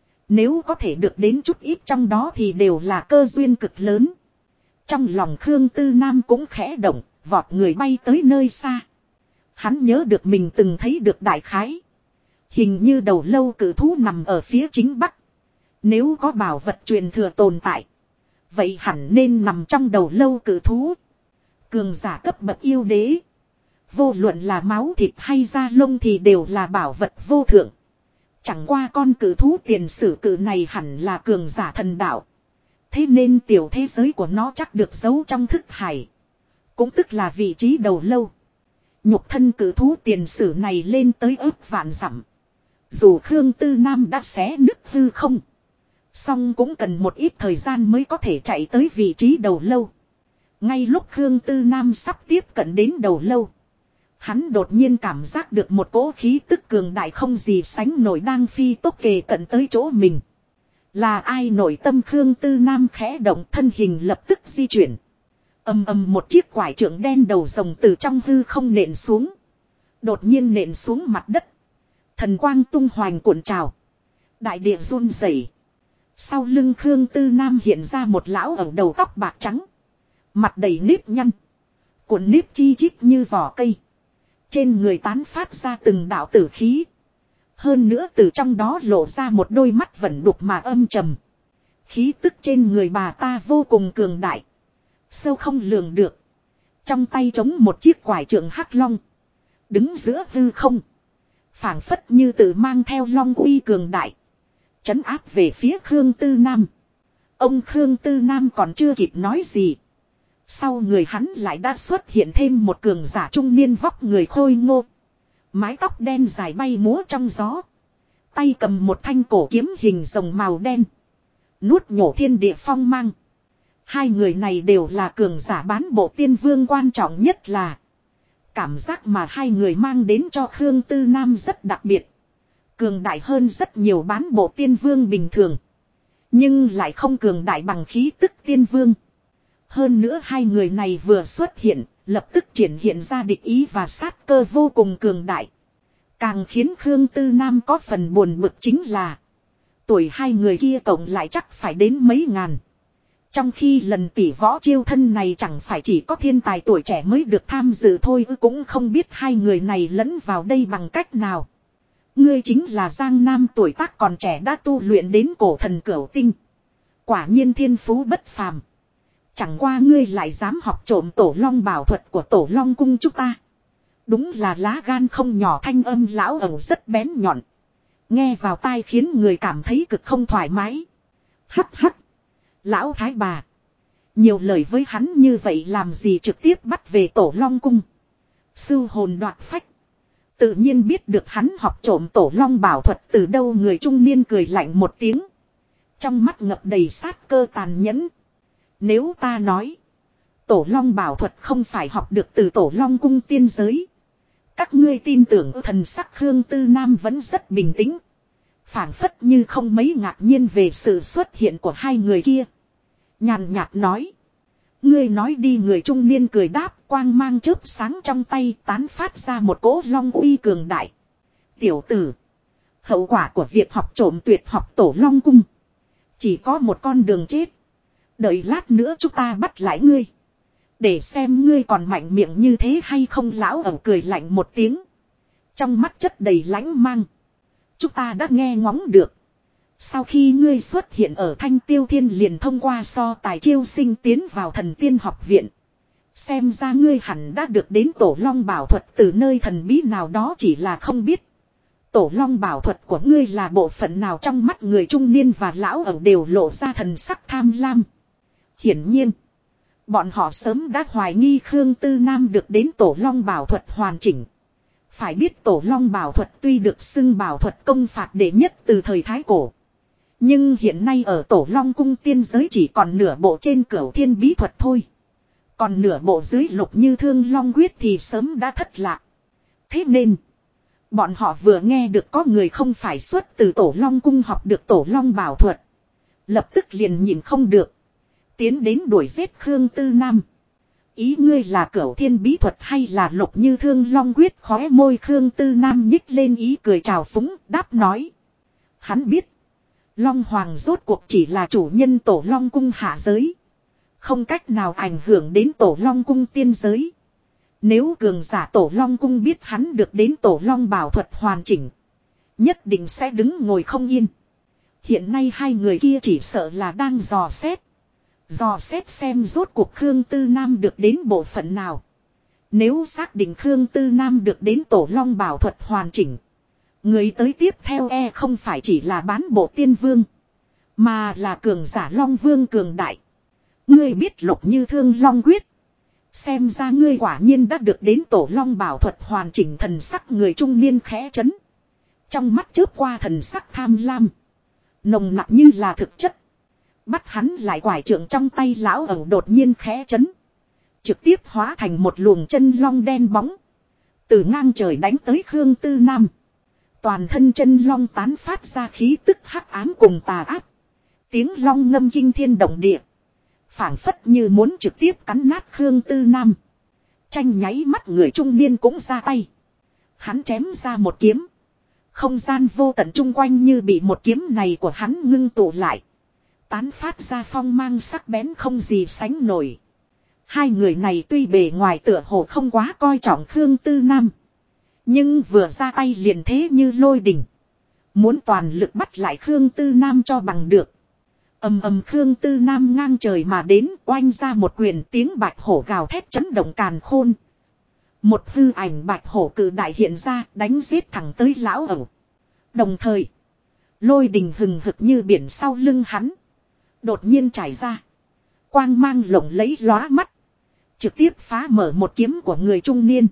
Nếu có thể được đến chút ít trong đó thì đều là cơ duyên cực lớn. Trong lòng Khương Tư Nam cũng khẽ động, vọt người bay tới nơi xa. Hắn nhớ được mình từng thấy được đại khái. Hình như đầu lâu cử thú nằm ở phía chính bắc. Nếu có bảo vật truyền thừa tồn tại, vậy hẳn nên nằm trong đầu lâu cử thú. Cường giả cấp bậc yêu đế. Vô luận là máu thịt hay da lông thì đều là bảo vật vô thượng. Chẳng qua con cử thú tiền sử cử này hẳn là cường giả thần đạo. Thế nên tiểu thế giới của nó chắc được giấu trong thức hải. Cũng tức là vị trí đầu lâu. Nhục thân cử thú tiền sử này lên tới ức vạn dặm. Dù Khương Tư Nam đã xé nứt hư không, song cũng cần một ít thời gian mới có thể chạy tới vị trí đầu lâu. Ngay lúc Khương Tư Nam sắp tiếp cận đến đầu lâu, hắn đột nhiên cảm giác được một cỗ khí tức cường đại không gì sánh nổi đang phi tốc kề cận tới chỗ mình. Là ai? Nội tâm Khương Tư Nam khẽ động, thân hình lập tức di chuyển. Ầm ầm, một chiếc quải trượng đen đầu rồng từ trong hư không nện xuống. Đột nhiên nện xuống mặt đất. Thần quang tung hoành cuộn trào. Đại địa run rẩy. Sau lưng Khương Tư Nam hiện ra một lão ở đầu tóc bạc trắng. Mặt đầy nếp nhăn. Cuộn nếp chi chít như vỏ cây. Trên người tán phát ra từng đạo tử khí. Hơn nữa từ trong đó lộ ra một đôi mắt vẫn đục mà âm trầm. Khí tức trên người bà ta vô cùng cường đại. Sâu không lường được. Trong tay chống một chiếc quải trượng hắc long. Đứng giữa hư không. Phảng phất như tự mang theo long uy cường đại. Trấn áp về phía Khương Tư Nam. Ông Khương Tư Nam còn chưa kịp nói gì. Sau người hắn lại đã xuất hiện thêm một cường giả trung niên vóc người khôi ngô. Mái tóc đen dài bay múa trong gió. Tay cầm một thanh cổ kiếm hình rồng màu đen. Nuốt nhổ thiên địa phong mang. Hai người này đều là cường giả bán bộ tiên vương, quan trọng nhất là cảm giác mà hai người mang đến cho Khương Tư Nam rất đặc biệt. Cường đại hơn rất nhiều bán bộ tiên vương bình thường. Nhưng lại không cường đại bằng khí tức tiên vương. Hơn nữa hai người này vừa xuất hiện, lập tức triển hiện ra địch ý và sát cơ vô cùng cường đại. Càng khiến Khương Tư Nam có phần buồn bực chính là tuổi hai người kia cộng lại chắc phải đến mấy ngàn. Trong khi lần tỷ võ chiêu thân này chẳng phải chỉ có thiên tài tuổi trẻ mới được tham dự thôi, cũng không biết hai người này lẫn vào đây bằng cách nào. Ngươi chính là Giang Nam, tuổi tác còn trẻ đã tu luyện đến cổ thần cửu tinh. Quả nhiên thiên phú bất phàm. Chẳng qua ngươi lại dám học trộm tổ long bảo thuật của tổ long cung chúng ta. Đúng là lá gan không nhỏ. Thanh âm lão ẩu rất bén nhọn. Nghe vào tai khiến người cảm thấy cực không thoải mái. Hắc hắc. Lão thái bà. Nhiều lời với hắn như vậy làm gì, trực tiếp bắt về tổ long cung. Sưu hồn đoạt phách. Tự nhiên biết được hắn học trộm tổ long bảo thuật từ đâu. Người trung niên cười lạnh một tiếng. Trong mắt ngập đầy sát cơ tàn nhẫn. Nếu ta nói tổ long bảo thuật không phải học được từ tổ long cung tiên giới, các ngươi tin tưởng? Thần sắc Khương Tư Nam vẫn rất bình tĩnh. Phảng phất như không mấy ngạc nhiên về sự xuất hiện của hai người kia. Nhàn nhạt nói. Ngươi nói đi, người trung niên cười đáp, quang mang chớp sáng trong tay tán phát ra một cỗ long uy cường đại. Tiểu tử. Hậu quả của việc học trộm tuyệt học tổ long cung. Chỉ có một con đường chết. Đợi lát nữa chúng ta bắt lại ngươi. Để xem ngươi còn mạnh miệng như thế hay không. Lão ẩu cười lạnh một tiếng. Trong mắt chất đầy lãnh mang. Chúng ta đã nghe ngóng được. Sau khi ngươi xuất hiện ở Thanh Tiêu Thiên liền thông qua so tài chiêu sinh tiến vào thần tiên học viện. Xem ra ngươi hẳn đã được đến tổ long bảo thuật từ nơi thần bí nào đó, chỉ là không biết. Tổ long bảo thuật của ngươi là bộ phận nào. Trong mắt người trung niên và lão ẩu đều lộ ra thần sắc tham lam. Hiển nhiên. Bọn họ sớm đã hoài nghi Khương Tư Nam được đến tổ long bảo thuật hoàn chỉnh. Phải biết tổ long bảo thuật tuy được xưng bảo thuật công phạt đệ nhất từ thời Thái Cổ. Nhưng hiện nay ở tổ long cung tiên giới chỉ còn nửa bộ trên cửu thiên bí thuật thôi. Còn nửa bộ dưới lục như thương long quyết thì sớm đã thất lạc. Thế nên, bọn họ vừa nghe được có người không phải xuất từ tổ long cung học được tổ long bảo thuật. Lập tức liền nhìn không được. Tiến đến đuổi giết Khương Tư Nam. Ý ngươi là cửu thiên bí thuật hay là lục như thương long quyết? Khóe môi Khương Tư Nam nhích lên ý cười trào phúng, đáp nói. Hắn biết. Long Hoàng rốt cuộc chỉ là chủ nhân tổ long cung hạ giới. Không cách nào ảnh hưởng đến tổ long cung tiên giới. Nếu cường giả tổ long cung biết hắn được đến tổ long bảo thuật hoàn chỉnh. Nhất định sẽ đứng ngồi không yên. Hiện nay hai người kia chỉ sợ là đang dò xét. Dò xét xem rốt cuộc Khương Tư Nam được đến bộ phận nào. Nếu xác định Khương Tư Nam được đến tổ long bảo thuật hoàn chỉnh. Người tới tiếp theo không phải chỉ là bán bộ tiên vương. Mà là cường giả long vương cường đại. Ngươi biết lục như thương long quyết. Xem ra ngươi quả nhiên đã được đến tổ long bảo thuật hoàn chỉnh. Thần sắc người trung niên khẽ chấn. Trong mắt chớp qua thần sắc tham lam. Nồng nặc như là thực chất. Bắt hắn lại quải trượng trong tay lão ẩu đột nhiên khẽ chấn. Trực tiếp hóa thành một luồng chân long đen bóng. Từ ngang trời đánh tới Khương Tư Nam. Toàn thân chân long tán phát ra khí tức hắc ám cùng tà áp. Tiếng long ngâm kinh thiên động địa. Phảng phất như muốn trực tiếp cắn nát Khương Tư Nam. Tranh nháy mắt người trung niên cũng ra tay. Hắn chém ra một kiếm. Không gian vô tận chung quanh như bị một kiếm này của hắn ngưng tụ lại. Tán phát ra phong mang sắc bén không gì sánh nổi. Hai người này tuy bề ngoài tựa hồ không quá coi trọng Khương Tư Nam. Nhưng vừa ra tay liền thế như lôi đình. Muốn toàn lực bắt lại Khương Tư Nam cho bằng được. Ầm ầm, Khương Tư Nam ngang trời mà đến, oanh ra một quyền, tiếng bạch hổ gào thét chấn động càn khôn. Một hư ảnh bạch hổ cự đại hiện ra, đánh giết thẳng tới lão ẩu. Đồng thời, lôi đình hừng hực như biển sau lưng hắn. Đột nhiên trải ra. Quang mang lộng lẫy lóa mắt. Trực tiếp phá mở một kiếm của người trung niên.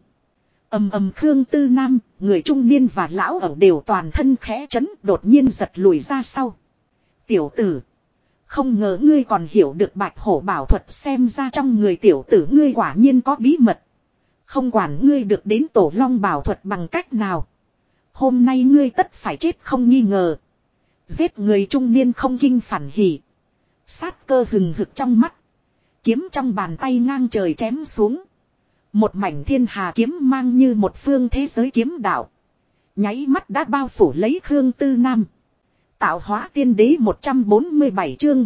Ầm ầm, Khương Tư Nam, người trung niên và lão ẩu đều toàn thân khẽ chấn, đột nhiên giật lùi ra sau. Tiểu tử. Không ngờ ngươi còn hiểu được bạch hổ bảo thuật, xem ra trong người tiểu tử ngươi quả nhiên có bí mật. Không quản ngươi được đến tổ long bảo thuật bằng cách nào. Hôm nay ngươi tất phải chết không nghi ngờ. Giết người trung niên không kinh phản hỉ. Sát cơ hừng hực trong mắt. Kiếm trong bàn tay ngang trời chém xuống. Một mảnh thiên hà kiếm mang như một phương thế giới kiếm đạo. Nháy mắt đã bao phủ lấy Khương Tư Nam. Tạo hóa tiên đế 147 chương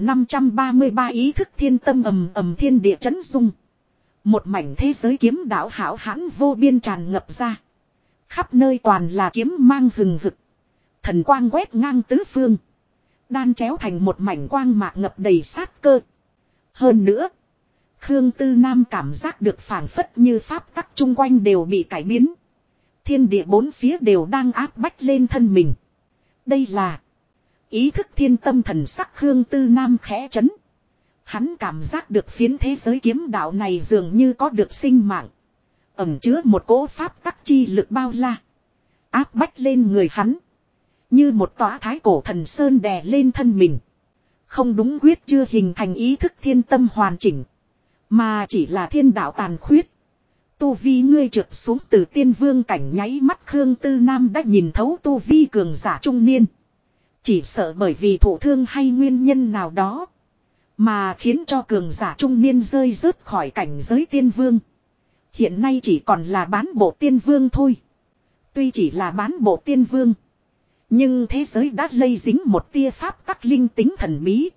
1533 ý thức thiên tâm ầm ầm, thiên địa chấn dung. Một mảnh thế giới kiếm đạo hảo hãn vô biên tràn ngập ra. Khắp nơi toàn là kiếm mang hừng hực. Thần quang quét ngang tứ phương. Đan chéo thành một mảnh quang mạc ngập đầy sát cơ. Hơn nữa, Khương Tư Nam cảm giác được phảng phất như pháp tắc chung quanh đều bị cải biến. Thiên địa bốn phía đều đang áp bách lên thân mình. Đây là ý thức thiên tâm, thần sắc Khương Tư Nam khẽ chấn. Hắn cảm giác được phiến thế giới kiếm đạo này dường như có được sinh mạng. Ẩn chứa một cỗ pháp tắc chi lực bao la. Áp bách lên người hắn. Như một tòa thái cổ thần sơn đè lên thân mình. Không đúng, quyết chưa hình thành ý thức thiên tâm hoàn chỉnh. Mà chỉ là thiên đạo tàn khuyết. Tu vi ngươi trượt xuống từ tiên vương cảnh, nháy mắt Khương Tư Nam đã nhìn thấu tu vi cường giả trung niên. Chỉ sợ bởi vì thụ thương hay nguyên nhân nào đó. Mà khiến cho cường giả trung niên rơi rớt khỏi cảnh giới tiên vương. Hiện nay chỉ còn là bán bộ tiên vương thôi. Tuy chỉ là bán bộ tiên vương. Nhưng thế giới đã lây dính một tia pháp tắc linh tính thần bí.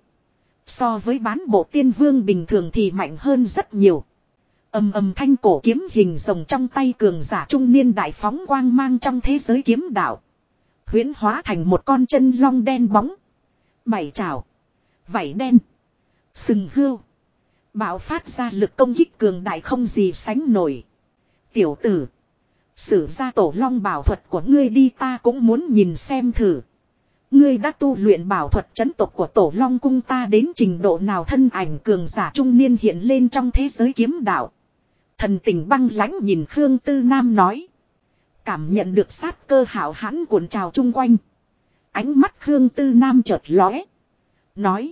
So với bán bộ tiên vương bình thường thì mạnh hơn rất nhiều. Ầm ầm thanh cổ kiếm hình rồng trong tay cường giả trung niên đại phóng quang mang trong thế giới kiếm đạo. Huyễn hóa thành một con chân long đen bóng. Bảy trảo. Vảy đen. Sừng hươu. Bạo phát ra lực công kích cường đại không gì sánh nổi. Tiểu tử. Sử ra tổ long bảo thuật của ngươi đi, ta cũng muốn nhìn xem thử. Ngươi đã tu luyện bảo thuật chấn tộc của tổ long cung ta đến trình độ nào? Thân ảnh cường giả trung niên hiện lên trong thế giới kiếm đạo. Thần tình băng lãnh nhìn Khương Tư Nam nói. Cảm nhận được sát cơ hảo hãn cuộn trào chung quanh. Ánh mắt Khương Tư Nam chợt lóe. Nói.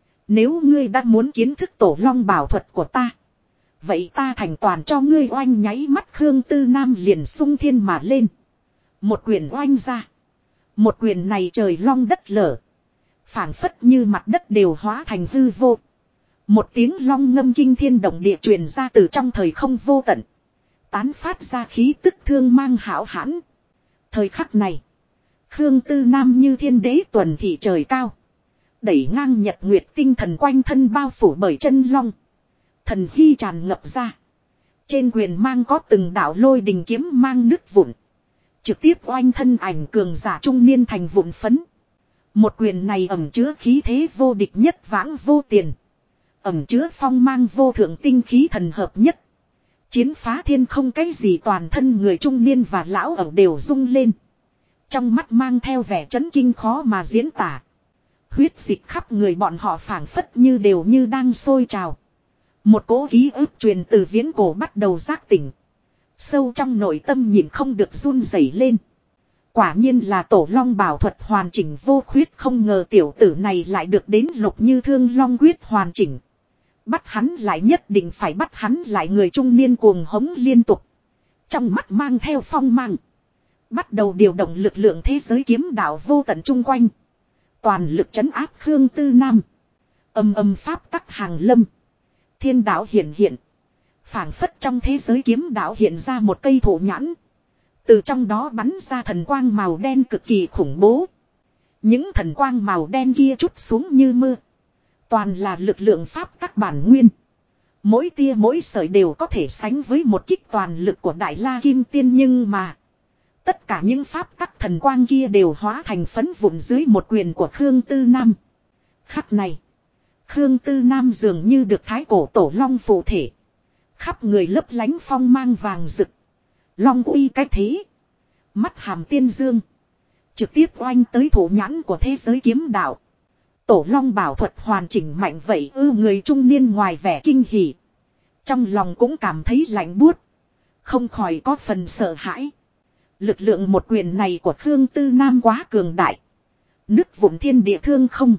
Nếu ngươi đã muốn kiến thức tổ long bảo thuật của ta. Vậy ta thành toàn cho ngươi. Oanh nháy mắt Khương Tư Nam liền sung thiên mà lên. Một quyền oanh ra. Một quyền này trời long đất lở. Phảng phất như mặt đất đều hóa thành hư vô. Một tiếng long ngâm kinh thiên động địa truyền ra từ trong thời không vô tận. Tán phát ra khí tức thương mang hão hãn. Thời khắc này. Khương Tư Nam như thiên đế tuần thị trời cao. Đẩy ngang nhật nguyệt tinh thần quanh thân bao phủ bởi chân long. Thần hy tràn ngập ra. Trên quyền mang có từng đạo lôi đình kiếm mang nứt vụn. Trực tiếp oanh thân ảnh cường giả trung niên thành vụn phấn. Một quyền này ẩn chứa khí thế vô địch nhất vãng vô tiền. Ẩn chứa phong mang vô thượng tinh khí thần hợp nhất. Chiến phá thiên không cái gì, toàn thân người trung niên và lão ẩu đều rung lên. Trong mắt mang theo vẻ chấn kinh khó mà diễn tả. Huyết dịch khắp người bọn họ phảng phất như đều như đang sôi trào. Một cỗ ký ức truyền từ viễn cổ bắt đầu giác tỉnh. Sâu trong nội tâm nhìn không được run rẩy lên. Quả nhiên là tổ long bảo thuật hoàn chỉnh vô khuyết, không ngờ tiểu tử này lại được đến Lục Như Thương long quyết hoàn chỉnh. Bắt hắn lại, nhất định phải bắt hắn lại. Người trung niên cuồng hống liên tục. Trong mắt mang theo phong mang. Bắt đầu điều động lực lượng thế giới kiếm đạo vô tận chung quanh. Toàn lực trấn áp Khương Tư Nam. Âm âm pháp tắc hàng lâm. Thiên đạo hiện hiện. Phảng phất trong thế giới kiếm đạo hiện ra một cây thổ nhãn. Từ trong đó bắn ra thần quang màu đen cực kỳ khủng bố. Những thần quang màu đen kia trút xuống như mưa. Toàn là lực lượng pháp tắc bản nguyên. Mỗi tia mỗi sợi đều có thể sánh với một kích toàn lực của Đại La Kim Tiên, nhưng mà tất cả những pháp tắc thần quang kia đều hóa thành phấn vụn dưới một quyền của Khương Tư Nam. Khắc này, Khương Tư Nam dường như được thái cổ tổ long phụ thể. Khắp người lấp lánh phong mang vàng rực. Long uy cái thế. Mắt hàm tiên dương. Trực tiếp oanh tới thủ nhãn của thế giới kiếm đạo. Tổ long bảo thuật hoàn chỉnh mạnh vậy ư? Người trung niên ngoài vẻ kinh hỉ. Trong lòng cũng cảm thấy lạnh buốt. Không khỏi có phần sợ hãi. Lực lượng một quyền này của Khương Tư Nam quá cường đại. Nứt vụn thiên địa thương không.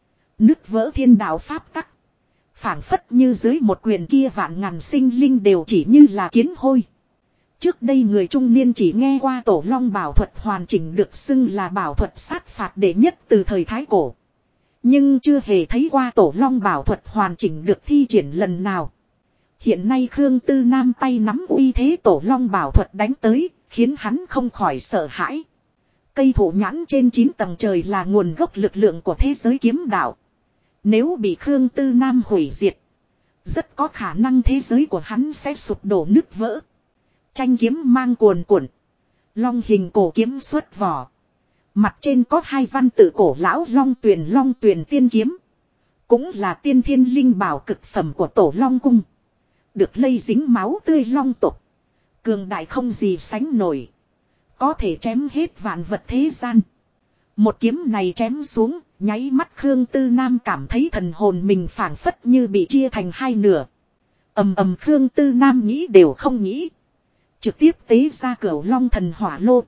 Nứt vỡ thiên đạo pháp tắc. Phảng phất như dưới một quyền kia vạn ngàn sinh linh đều chỉ như là kiến hôi. Trước đây người trung niên chỉ nghe qua tổ long bảo thuật hoàn chỉnh được xưng là bảo thuật sát phạt đệ nhất từ thời Thái Cổ. Nhưng chưa hề thấy qua tổ long bảo thuật hoàn chỉnh được thi triển lần nào. Hiện nay Khương Tư Nam tay nắm uy thế tổ long bảo thuật đánh tới, khiến hắn không khỏi sợ hãi. Cây thổ nhãn trên 9 tầng trời là nguồn gốc lực lượng của thế giới kiếm đạo. Nếu bị Khương Tư Nam hủy diệt, rất có khả năng thế giới của hắn sẽ sụp đổ nứt vỡ. Tranh kiếm mang cuồn cuộn. Long hình cổ kiếm xuất vỏ. Mặt trên có hai văn tự cổ lão long tuyền tiên kiếm. Cũng là tiên thiên linh bảo cực phẩm của tổ long cung. Được lây dính máu tươi long tộc. Cường đại không gì sánh nổi. Có thể chém hết vạn vật thế gian. Một kiếm này chém xuống, nháy mắt Khương Tư Nam cảm thấy thần hồn mình phảng phất như bị chia thành hai nửa. Ầm ầm Khương Tư Nam nghĩ đều không nghĩ. Trực tiếp tế ra cửu long thần hỏa lô.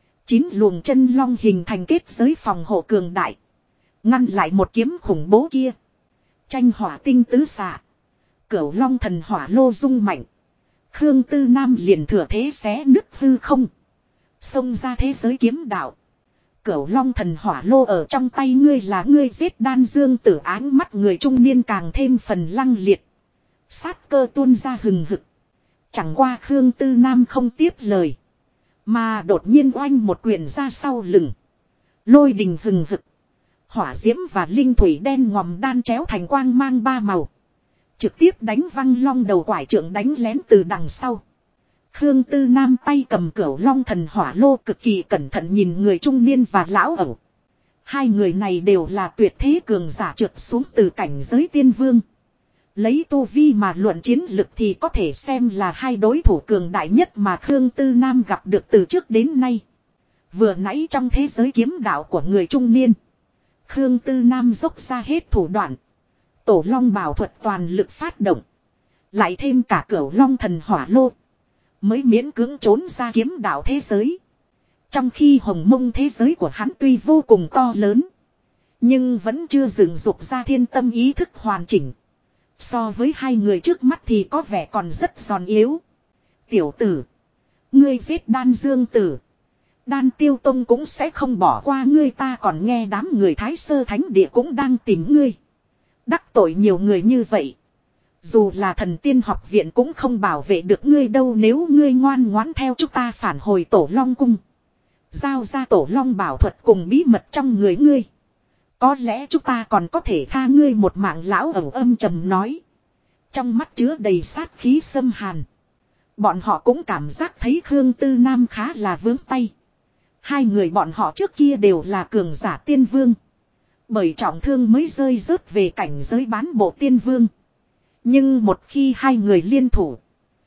9 luồng chân long hình thành kết giới phòng hộ cường đại. Ngăn lại một kiếm khủng bố kia. Tranh hỏa tinh tứ xạ. Cửu long thần hỏa lô rung mạnh. Khương Tư Nam liền thừa thế xé nứt hư không. Xông ra thế giới kiếm đạo. Cửu long thần hỏa lô ở trong tay ngươi là ngươi giết Đan Dương Tử, áng mắt người trung niên càng thêm phần lăng liệt. Sát cơ tuôn ra hừng hực. Chẳng qua Khương Tư Nam không tiếp lời. Mà đột nhiên oanh một quyền ra sau lưng. Lôi đình hừng hực. Hỏa diễm và linh thủy đen ngòm đan chéo thành quang mang ba màu. Trực tiếp đánh văng long đầu quải trượng đánh lén từ đằng sau. Khương Tư Nam tay cầm cửu long thần hỏa lô cực kỳ cẩn thận nhìn người trung niên và lão ẩu. Hai người này đều là tuyệt thế cường giả trượt xuống từ cảnh giới tiên vương. Lấy tu vi mà luận chiến lực thì có thể xem là hai đối thủ cường đại nhất mà Khương Tư Nam gặp được từ trước đến nay. Vừa nãy trong thế giới kiếm đạo của người trung niên, Khương Tư Nam dốc ra hết thủ đoạn. Tổ long bảo thuật toàn lực phát động. Lại thêm cả cửu long thần hỏa lô. Mới miễn cưỡng trốn ra kiếm đạo thế giới. Trong khi hồng mông thế giới của hắn tuy vô cùng to lớn, nhưng vẫn chưa dựng dục ra thiên tâm ý thức hoàn chỉnh. So với hai người trước mắt thì có vẻ còn rất giòn yếu. Tiểu tử, ngươi giết Đan Dương Tử, Đan Tiêu Tông cũng sẽ không bỏ qua ngươi. Ta còn nghe đám người Thái Sơ Thánh Địa cũng đang tìm ngươi. Đắc tội nhiều người như vậy, dù là Thần Tiên học viện cũng không bảo vệ được ngươi đâu. Nếu ngươi ngoan ngoãn theo chúng ta phản hồi Tổ Long Cung, giao ra Tổ Long bảo thuật cùng bí mật trong người ngươi, có lẽ chúng ta còn có thể tha ngươi một mạng. Lão ẩu âm trầm nói, trong mắt chứa đầy sát khí xâm hàn. Bọn họ cũng cảm giác thấy Khương Tư Nam khá là vướng tay. Hai người bọn họ trước kia đều là cường giả tiên vương, bởi trọng thương mới rơi rớt về cảnh giới bán bộ tiên vương. Nhưng một khi hai người liên thủ,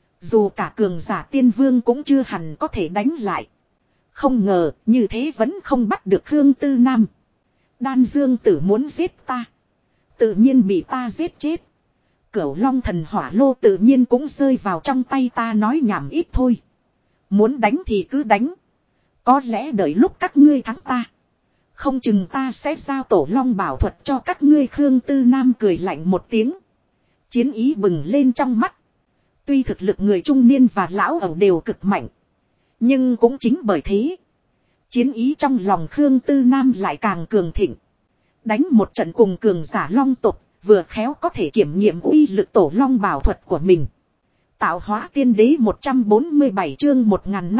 dù cả cường giả tiên vương cũng chưa hẳn có thể đánh lại. Không ngờ như thế vẫn không bắt được Khương Tư Nam. Đan Dương Tử muốn giết ta, tự nhiên bị ta giết chết. Cửu long thần hỏa lô tự nhiên cũng rơi vào trong tay ta. Nói nhảm ít thôi. Muốn đánh thì cứ đánh. Có lẽ đợi lúc các ngươi thắng ta, không chừng ta sẽ giao Tổ Long bảo thuật cho các ngươi. Khương Tư Nam cười lạnh một tiếng. Chiến ý bừng lên trong mắt. Tuy thực lực người trung niên và lão ẩu đều cực mạnh, nhưng cũng chính bởi thế, chiến ý trong lòng Khương Tư Nam lại càng cường thịnh. Đánh một trận cùng cường giả long tộc, vừa khéo có thể kiểm nghiệm uy lực Tổ Long bảo thuật của mình. Tạo hóa tiên đế 147 chương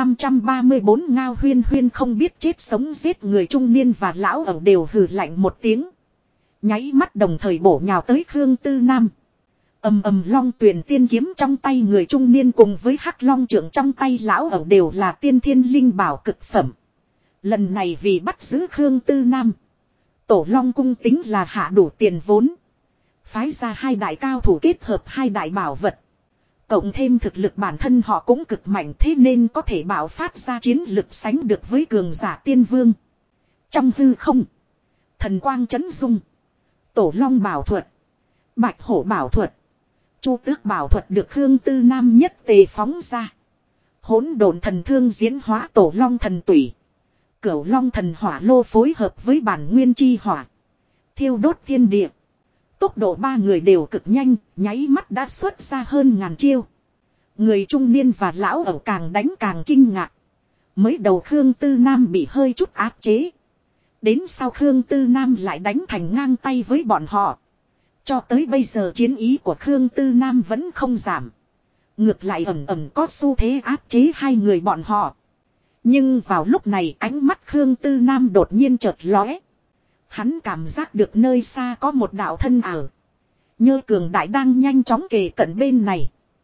1534. Ngao Huyên Huyên không biết chết sống giết. Người trung niên và lão ẩu đều hừ lạnh một tiếng, nháy mắt đồng thời bổ nhào tới Khương Tư Nam. Ầm ầm, long tuyển tiên kiếm trong tay người trung niên cùng với hắc long trượng trong tay lão ẩu đều là tiên thiên linh bảo cực phẩm. Lần này vì bắt giữ Khương Tư Nam, Tổ Long cung tính là hạ đủ tiền vốn, phái ra hai đại cao thủ kết hợp hai đại bảo vật. Cộng thêm thực lực bản thân họ cũng cực mạnh, thế nên có thể bạo phát ra chiến lực sánh được với cường giả tiên vương. Trong hư không, thần quang chấn dung, Tổ Long bảo thuật, Bạch Hổ bảo thuật, Chu Tước bảo thuật được Khương Tư Nam nhất tề phóng ra. Hỗn độn thần thương diễn hóa Tổ Long thần tủy, Cửu Long thần hỏa lô phối hợp với bản nguyên chi hỏa, thiêu đốt thiên địa. Tốc độ ba người đều cực nhanh, nháy mắt đã xuất ra hơn ngàn chiêu. Người trung niên và lão ẩu càng đánh càng kinh ngạc. Mới đầu Khương Tư Nam bị hơi chút áp chế, đến sau Khương Tư Nam lại đánh thành ngang tay với bọn họ. Cho tới bây giờ chiến ý của Khương Tư Nam vẫn không giảm, ngược lại ẩn ẩn có xu thế áp chế hai người bọn họ. Nhưng vào lúc này ánh mắt Khương Tư Nam đột nhiên chợt lóe. Hắn cảm giác được nơi xa có một đạo thân ảo, nhơ cường đại đang nhanh chóng kề cận bên này.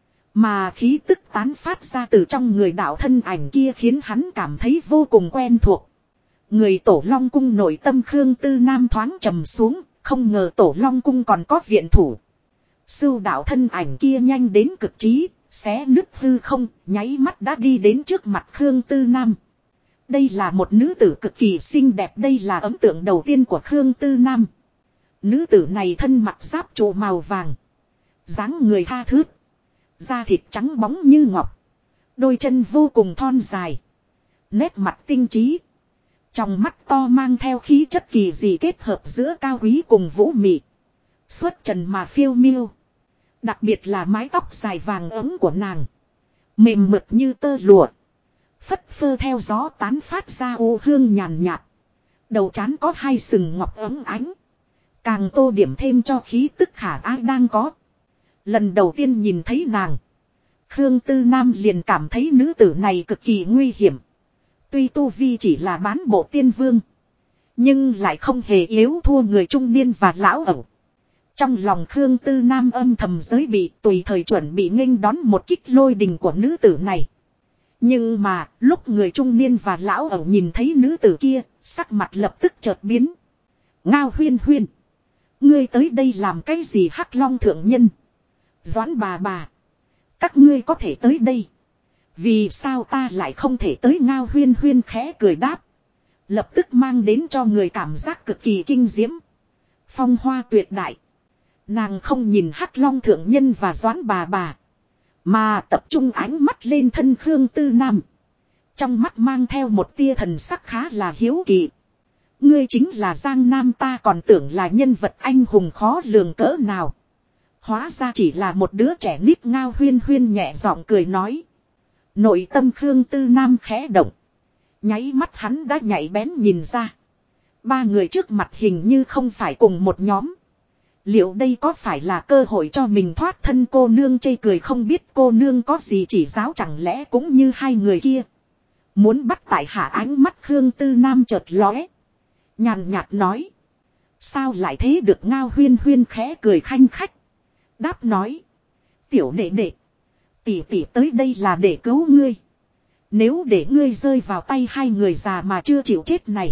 Mà khí tức tán phát ra từ trong người đạo thân ảnh kia khiến hắn cảm thấy vô cùng quen thuộc. Người Tổ Long cung nội tâm Khương Tư Nam thoáng trầm xuống, không ngờ Tổ Long cung còn có viện thủ. Sưu đạo thân ảnh kia nhanh đến cực trí, xé nứt hư không, nháy mắt đã đi đến trước mặt Khương Tư Nam. Đây là một nữ tử cực kỳ xinh đẹp, đây là ấn tượng đầu tiên của Khương Tư Nam. Nữ tử này thân mặc giáp trụ màu vàng, dáng người tha thướt, da thịt trắng bóng như ngọc, đôi chân vô cùng thon dài, nét mặt tinh trí, trong mắt to mang theo khí chất kỳ dị kết hợp giữa cao quý cùng vũ mị, xuất trần mà phiêu miêu. Đặc biệt là mái tóc dài vàng ấm của nàng, mềm mượt như tơ lụa, phất phơ theo gió tán phát ra ô hương nhàn nhạt, Đầu trán có hai sừng ngọc ấm ánh. Càng tô điểm thêm cho khí tức khả ái đang có. Lần đầu tiên nhìn thấy nàng. Khương Tư Nam liền cảm thấy nữ tử này cực kỳ nguy hiểm. Tuy tu vi chỉ là bán bộ tiên vương. Nhưng lại không hề yếu thua người trung niên và lão ẩu. Trong lòng Khương Tư Nam âm thầm giới bị tùy thời chuẩn bị nghênh đón một kích lôi đình của nữ tử này. Nhưng mà lúc người trung niên và lão ẩu nhìn thấy nữ tử kia, sắc mặt lập tức chợt biến. Ngao Huyên Huyên. Ngươi tới đây làm cái gì Hắc Long thượng nhân? Doãn bà. Các ngươi có thể tới đây. Vì sao ta lại không thể tới? Ngao Huyên Huyên khẽ cười đáp. Lập tức mang đến cho người cảm giác cực kỳ kinh diễm. Phong hoa tuyệt đại. Nàng không nhìn Hắc Long thượng nhân và Doãn bà. Mà tập trung ánh mắt lên thân Khương Tư Nam. Trong mắt mang theo một tia thần sắc khá là hiếu kỳ. Ngươi chính là Giang Nam, ta còn tưởng là nhân vật anh hùng khó lường cỡ nào. Hóa ra chỉ là một đứa trẻ nít. Ngao Huyên Huyên nhẹ giọng cười nói. Nội tâm Khương Tư Nam khẽ động. Nháy mắt hắn đã nhạy bén nhìn ra. Ba người trước mặt hình như không phải cùng một nhóm. Liệu đây có phải là cơ hội cho mình thoát thân? Cô nương chê cười, không biết cô nương có gì chỉ giáo, chẳng lẽ cũng như hai người kia. Muốn bắt tại hạ? Ánh mắt Khương Tư Nam chợt lóe. Nhàn nhạt nói. Sao lại thế được? Ngao Huyên Huyên khẽ cười khanh khách. Đáp nói. Tiểu đệ đệ. Tỷ tới đây là để cứu ngươi. Nếu để ngươi rơi vào tay hai người già mà chưa chịu chết này.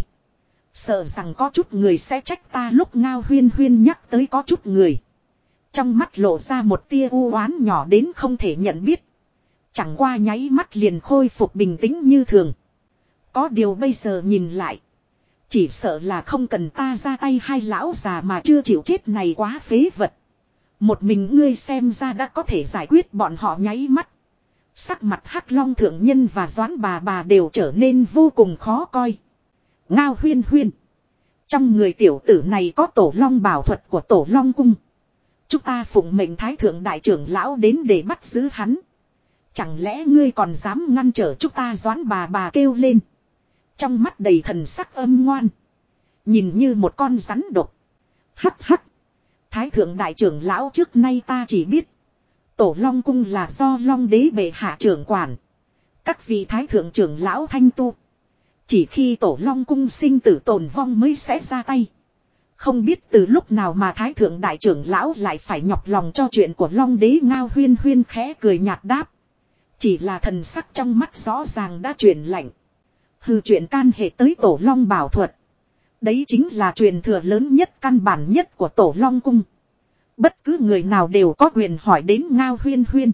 Sợ rằng có chút người sẽ trách ta. Lúc Ngao Huyên Huyên nhắc tới có chút người. Trong mắt lộ ra một tia u oán nhỏ đến không thể nhận biết. Chẳng qua nháy mắt liền khôi phục bình tĩnh như thường. Có điều bây giờ nhìn lại. Chỉ sợ là không cần ta ra tay, hai lão già mà chưa chịu chết này quá phế vật. Một mình ngươi xem ra đã có thể giải quyết bọn họ. Nháy mắt. Sắc mặt Hắc Long thượng nhân và Doãn bà đều trở nên vô cùng khó coi. Ngao Huyên Huyên. Trong người tiểu tử này có Tổ Long bảo thuật của Tổ Long cung. Chúng ta phụng mệnh Thái thượng đại trưởng lão đến để bắt giữ hắn. Chẳng lẽ ngươi còn dám ngăn trở chúng ta? Doãn bà kêu lên. Trong mắt đầy thần sắc âm ngoan. Nhìn như một con rắn độc. Hắc hắc. Thái thượng đại trưởng lão, trước nay ta chỉ biết. Tổ Long cung là do Long đế bệ hạ trưởng quản. Các vị thái thượng trưởng lão thanh tu. Chỉ khi Tổ Long cung sinh tử tồn vong mới sẽ ra tay. Không biết từ lúc nào mà thái thượng đại trưởng lão lại phải nhọc lòng cho chuyện của Long đế. Ngao Huyên Huyên khẽ cười nhạt đáp. Chỉ là thần sắc trong mắt rõ ràng đã chuyển lạnh. Hừ, chuyện can hệ tới Tổ Long bảo thuật. Đấy chính là truyền thừa lớn nhất, căn bản nhất của Tổ Long cung. Bất cứ người nào đều có quyền hỏi đến. Ngao Huyên Huyên.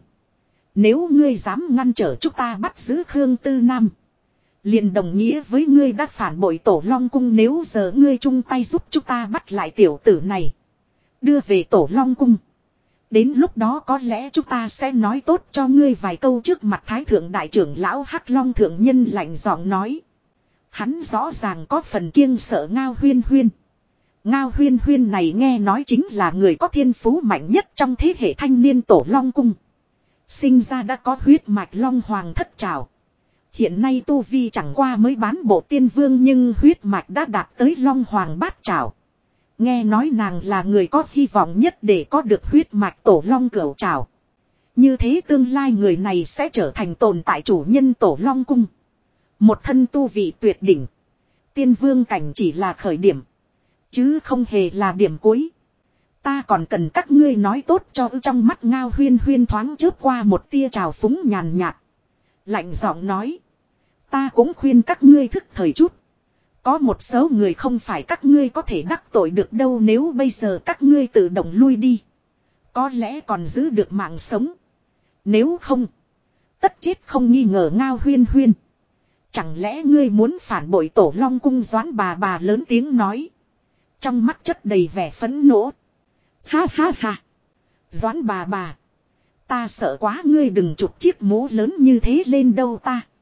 Nếu ngươi dám ngăn trở chúng ta bắt giữ Khương Tư Nam, liền đồng nghĩa với ngươi đã phản bội Tổ Long cung. Nếu giờ ngươi chung tay giúp chúng ta bắt lại tiểu tử này, đưa về Tổ Long cung, đến lúc đó có lẽ chúng ta sẽ nói tốt cho ngươi vài câu. Trước mặt Thái thượng đại trưởng lão Hắc Long thượng nhân lạnh giọng nói. Hắn rõ ràng có phần kiêng sợ Ngao Huyên Huyên. Ngao Huyên Huyên này nghe nói chính là người có thiên phú mạnh nhất trong thế hệ thanh niên Tổ Long cung. Sinh ra đã có huyết mạch Long Hoàng thất trảo. Hiện nay tu vi chẳng qua mới bán bộ tiên vương, nhưng huyết mạch đã đạt tới Long Hoàng bát trảo. Nghe nói nàng là người có hy vọng nhất để có được huyết mạch Tổ Long cửu trảo. Như thế tương lai người này sẽ trở thành tồn tại chủ nhân Tổ Long cung. Một thân tu vị tuyệt đỉnh. Tiên vương cảnh chỉ là khởi điểm, chứ không hề là điểm cuối. Ta còn cần các ngươi nói tốt cho. Trong mắt Ngao Huyên Huyên thoáng chớp qua một tia trào phúng nhàn nhạt. Lạnh giọng nói. Ta cũng khuyên các ngươi thức thời chút. Có một số người không phải các ngươi có thể đắc tội được đâu. Nếu bây giờ các ngươi tự động lui đi, có lẽ còn giữ được mạng sống. Nếu không, tất chết không nghi ngờ. Ngao Huyên Huyên. Chẳng lẽ ngươi muốn phản bội Tổ Long cung? Doãn bà lớn tiếng nói. Trong mắt chất đầy vẻ phẫn nộ. Ha ha ha. Doãn bà. Ta sợ quá, ngươi đừng chụp chiếc mũ lớn như thế lên đâu.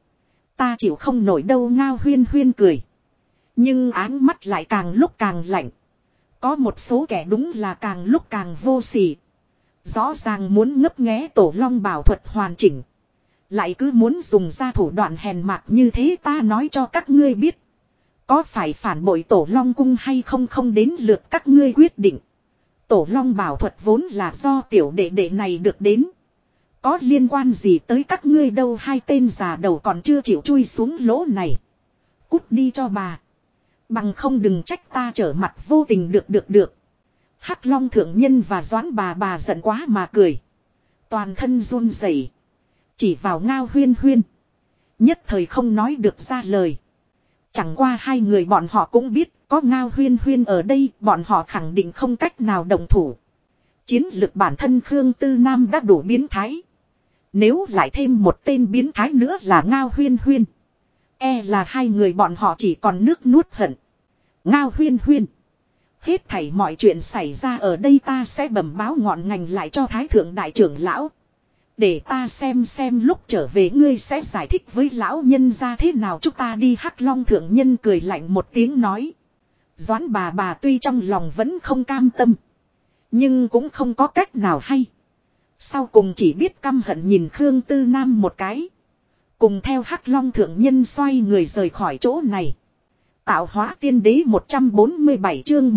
Ta chịu không nổi đâu. Ngao Huyên Huyên cười. Nhưng áng mắt lại càng lúc càng lạnh. Có một số kẻ đúng là càng lúc càng vô sỉ. Rõ ràng muốn ngấp nghé Tổ Long bảo thuật hoàn chỉnh, lại cứ muốn dùng ra thủ đoạn hèn mạt như thế. Ta nói cho các ngươi biết, Có phải phản bội Tổ Long cung hay không không đến lượt các ngươi quyết định. Tổ Long bảo thuật vốn là do tiểu đệ đệ này được đến. Có liên quan gì tới các ngươi đâu, hai tên già đầu còn chưa chịu chui xuống lỗ này. Cút đi cho bà. Bằng không đừng trách ta trở mặt vô tình được. Hắc Long thượng nhân và Doãn bà giận quá mà cười. Toàn thân run rẩy, chỉ vào Ngao Huyên Huyên. Nhất thời không nói được ra lời. Chẳng qua hai người bọn họ cũng biết có Ngao Huyên Huyên ở đây, bọn họ khẳng định không cách nào đồng thủ. Chiến lực bản thân Khương Tư Nam đã đủ biến thái. Nếu lại thêm một tên biến thái nữa là Ngao Huyên Huyên, e là hai người bọn họ chỉ còn nước nuốt hận. Ngao Huyên Huyên, hết thảy mọi chuyện xảy ra ở đây ta sẽ bẩm báo ngọn ngành lại cho Thái Thượng Đại trưởng lão. Để ta xem lúc trở về ngươi sẽ giải thích với lão nhân ra thế nào. Chúng ta đi. Hắc Long thượng nhân cười lạnh một tiếng nói. Doãn bà tuy trong lòng vẫn không cam tâm, nhưng cũng không có cách nào hay. Sau cùng chỉ biết căm hận nhìn Khương Tư Nam một cái. Cùng theo Hắc Long thượng nhân xoay người rời khỏi chỗ này. Tạo hóa tiên đế 147 chương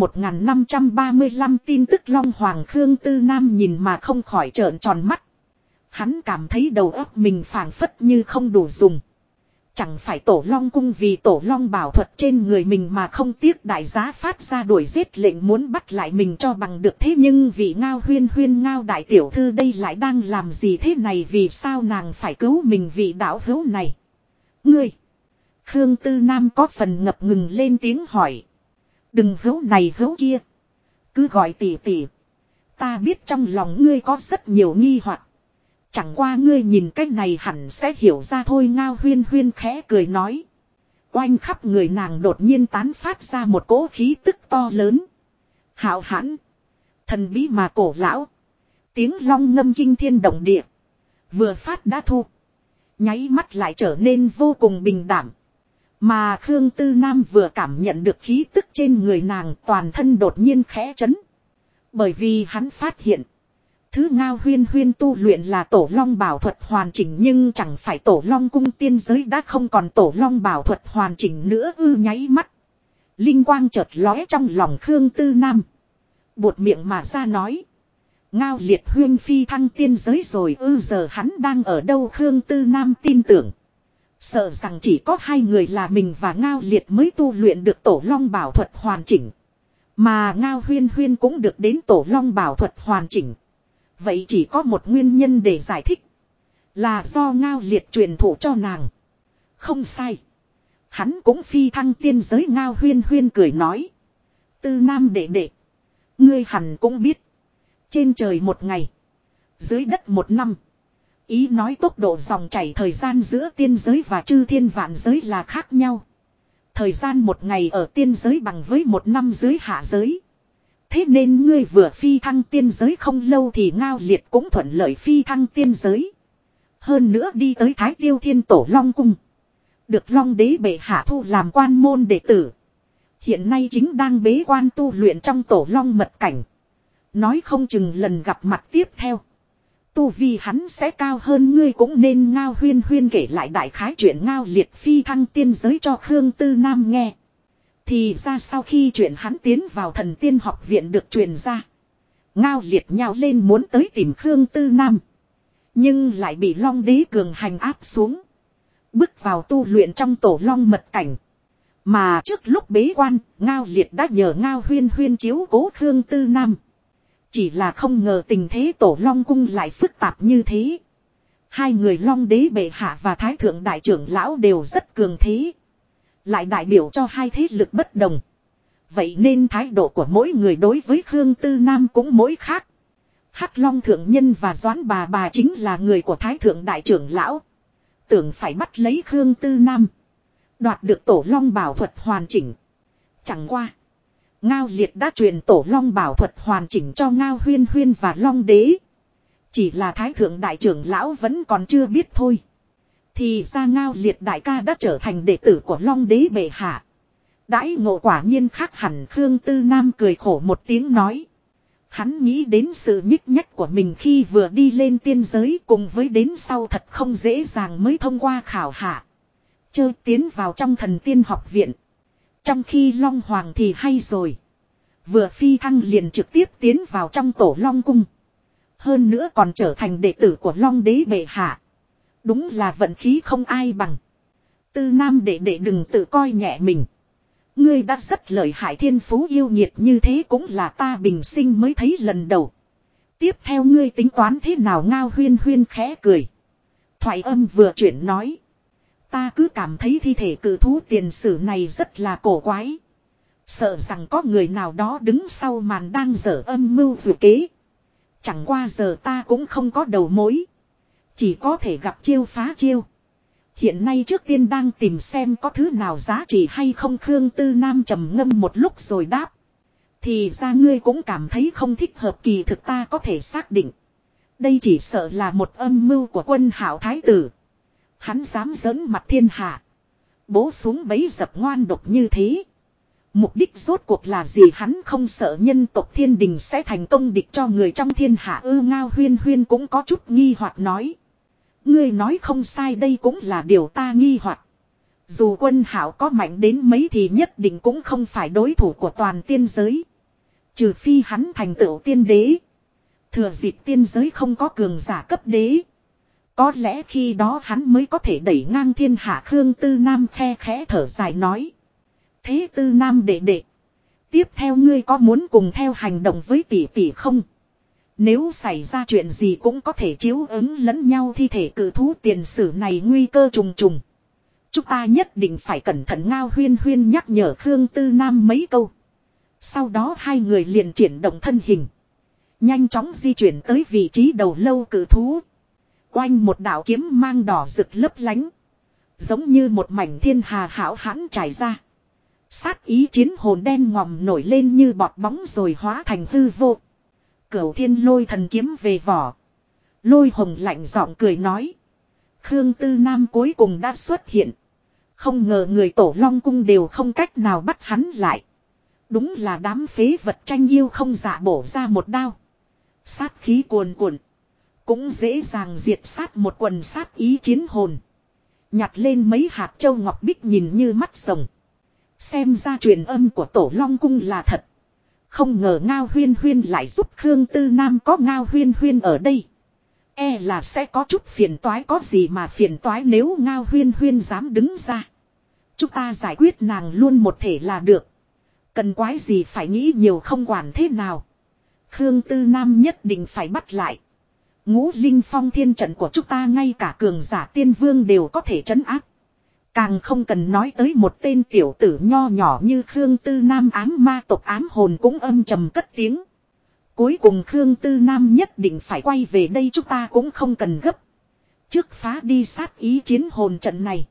1535 tin tức Long Hoàng. Khương Tư Nam nhìn mà không khỏi trợn tròn mắt. Hắn cảm thấy đầu óc mình phảng phất như không đủ dùng. Chẳng phải Tổ Long cung vì Tổ Long bảo thuật trên người mình mà không tiếc đại giá phát ra đuổi giết lệnh muốn bắt lại mình cho bằng được, thế nhưng vị Ngao Huyên Huyên Ngao đại tiểu thư đây lại đang làm gì thế này, vì sao nàng phải cứu mình vị đạo hữu này? Ngươi! Khương Tư Nam có phần ngập ngừng lên tiếng hỏi. Đừng hữu này hữu kia. Cứ gọi tỷ tỷ. Ta biết trong lòng ngươi có rất nhiều nghi hoặc. Chẳng qua ngươi nhìn cái này hẳn sẽ hiểu ra thôi. Ngao Huyên Huyên khẽ cười nói. Oanh khắp người nàng đột nhiên tán phát ra một cỗ khí tức to lớn. Hạo hãn. Thần bí mà cổ lão. Tiếng long ngâm kinh thiên động địa. Vừa phát đã thu. Nháy mắt lại trở nên vô cùng bình đảm. Mà Khương Tư Nam vừa cảm nhận được khí tức trên người nàng, toàn thân đột nhiên khẽ chấn. Bởi vì hắn phát hiện. Thứ Ngao Huyên Huyên tu luyện là Tổ Long bảo thuật hoàn chỉnh, nhưng chẳng phải Tổ Long cung tiên giới đã không còn Tổ Long bảo thuật hoàn chỉnh nữa ư. Nháy mắt. Linh quang chợt lóe trong lòng Khương Tư Nam. Buột miệng mà ra nói. Ngao Liệt Huyên phi thăng tiên giới rồi ư, giờ hắn đang ở đâu? Khương Tư Nam tin tưởng. Sợ rằng chỉ có hai người là mình và Ngao Liệt mới tu luyện được Tổ Long bảo thuật hoàn chỉnh. Mà Ngao Huyên Huyên cũng được đến Tổ Long bảo thuật hoàn chỉnh. Vậy chỉ có một nguyên nhân để giải thích. Là do Ngao Liệt truyền thụ cho nàng. Không sai. Hắn cũng phi thăng tiên giới. Ngao Huyên Huyên cười nói. Tư Nam đệ đệ. Ngươi hẳn cũng biết. Trên trời một ngày. Dưới đất một năm. Ý nói tốc độ dòng chảy thời gian giữa tiên giới và chư thiên vạn giới là khác nhau. Thời gian một ngày ở tiên giới bằng với một năm dưới hạ giới. Thế nên ngươi vừa phi thăng tiên giới không lâu thì Ngao Liệt cũng thuận lợi phi thăng tiên giới. Hơn nữa đi tới Thái Tiêu Thiên Tổ Long cung. Được Long đế bệ hạ thu làm quan môn đệ tử. Hiện nay chính đang bế quan tu luyện trong Tổ Long mật cảnh. Nói không chừng lần gặp mặt tiếp theo. Tu vi hắn sẽ cao hơn ngươi cũng nên. Ngao Huyên Huyên kể lại đại khái chuyện Ngao Liệt phi thăng tiên giới cho Khương Tư Nam nghe. Thì ra sau khi chuyện hắn tiến vào Thần Tiên học viện được truyền ra. Ngao Liệt nhào lên muốn tới tìm Khương Tư Nam. Nhưng lại bị Long đế cường hành áp xuống. Bước vào tu luyện trong Tổ Long mật cảnh. Mà trước lúc bế quan, Ngao Liệt đã nhờ Ngao Huyên Huyên chiếu cố Khương Tư Nam. Chỉ là không ngờ tình thế Tổ Long cung lại phức tạp như thế. Hai người Long đế bệ hạ và Thái Thượng Đại trưởng lão đều rất cường thế. Lại đại biểu cho hai thế lực bất đồng. Vậy nên thái độ của mỗi người đối với Khương Tư Nam cũng mỗi khác. Hắc Long thượng nhân và Doãn bà chính là người của Thái Thượng Đại trưởng lão. Tưởng phải bắt lấy Khương Tư Nam. Đoạt được Tổ Long bảo thuật hoàn chỉnh. Chẳng qua. Ngao Liệt đã truyền Tổ Long bảo thuật hoàn chỉnh cho Ngao Huyên Huyên và Long đế. Chỉ là Thái Thượng Đại trưởng lão vẫn còn chưa biết thôi. Thì ra Ngao Liệt đại ca đã trở thành đệ tử của Long đế bệ hạ. Đãi ngộ quả nhiên khác hẳn. Khương Tư Nam cười khổ một tiếng nói. Hắn nghĩ đến sự nhích nhách của mình khi vừa đi lên tiên giới, cùng với đến sau thật không dễ dàng mới thông qua khảo hạ. Chơ tiến vào trong Thần Tiên học viện. Trong khi Long Hoàng thì hay rồi. Vừa phi thăng liền trực tiếp tiến vào trong tổ Long cung. Hơn nữa còn trở thành đệ tử của Long đế bệ hạ. Đúng là vận khí không ai bằng. Tư Nam đệ đệ đừng tự coi nhẹ mình. Ngươi đã rất lợi hại, thiên phú yêu nghiệt như thế cũng là ta bình sinh mới thấy lần đầu. Tiếp theo ngươi tính toán thế nào? Ngao Huyên Huyên khẽ cười. Thoại âm vừa chuyển nói. Ta cứ cảm thấy thi thể cự thú tiền sử này rất là cổ quái. Sợ rằng có người nào đó đứng sau màn đang dở âm mưu dự kế. Chẳng qua giờ ta cũng không có đầu mối. Chỉ có thể gặp chiêu phá chiêu. Hiện nay trước tiên đang tìm xem có thứ nào giá trị hay không. Khương Tư Nam trầm ngâm một lúc rồi đáp. Thì ra ngươi cũng cảm thấy không thích hợp, kỳ thực ta có thể xác định. Đây chỉ sợ là một âm mưu của Quân Hạo thái tử. Hắn dám giỡn mặt thiên hạ. Bố xuống bẫy dập ngoan độc như thế. Mục đích rốt cuộc là gì? Hắn không sợ nhân tộc thiên đình sẽ thành công địch cho người trong thiên hạ ư? Ngao Huyên Huyên cũng có chút nghi hoặc nói. Ngươi nói không sai, đây cũng là điều ta nghi hoặc. Dù Quân Hạo có mạnh đến mấy thì nhất định cũng không phải đối thủ của toàn tiên giới. Trừ phi hắn thành tựu tiên đế. Thừa dịp tiên giới không có cường giả cấp đế. Có lẽ khi đó hắn mới có thể đẩy ngang thiên hạ. Khương Tư Nam khe khẽ thở dài nói. Thế Tư Nam đệ đệ. Tiếp theo ngươi có muốn cùng theo hành động với tỷ tỷ không? Nếu xảy ra chuyện gì cũng có thể chiếu ứng lẫn nhau. Thi thể cự thú tiền sử này nguy cơ trùng trùng. Chúng ta nhất định phải cẩn thận. Ngao Huyên Huyên nhắc nhở Khương Tư Nam mấy câu. Sau đó hai người liền triển động thân hình. Nhanh chóng di chuyển tới vị trí đầu lâu cự thú. Oanh, một đạo kiếm mang đỏ rực lấp lánh. Giống như một mảnh thiên hà hão hãn trải ra. Sát ý chiến hồn đen ngòm nổi lên như bọt bóng rồi hóa thành hư vô. Cửu Thiên Lôi Thần kiếm về vỏ. Lôi Hồng lạnh giọng cười nói. Khương Tư Nam cuối cùng đã xuất hiện. Không ngờ người tổ Long cung đều không cách nào bắt hắn lại. Đúng là đám phế vật tranh yêu không dạ bổ ra một đao. Sát khí cuồn cuộn. Cũng dễ dàng diệt sát một quần sát ý chiến hồn. Nhặt lên mấy hạt châu ngọc bích nhìn như mắt rồng. Xem ra truyền âm của tổ Long cung là thật. Không ngờ Ngao Huyên Huyên lại giúp Khương Tư Nam. Có Ngao Huyên Huyên ở đây, e là sẽ có chút phiền toái. Có gì mà phiền toái, nếu Ngao Huyên Huyên dám đứng ra, chúng ta giải quyết nàng luôn một thể là được. Cần quái gì phải nghĩ nhiều, không quản thế nào. Khương Tư Nam nhất định phải bắt lại. Ngũ Linh Phong thiên trận của chúng ta ngay cả cường giả tiên vương đều có thể trấn áp. Càng không cần nói tới một tên tiểu tử nho nhỏ như Khương Tư Nam. Ám ma tộc ám hồn cũng âm trầm cất tiếng. Cuối cùng Khương Tư Nam nhất định phải quay về đây, chúng ta cũng không cần gấp. Trước phá đi sát ý chiến hồn trận này.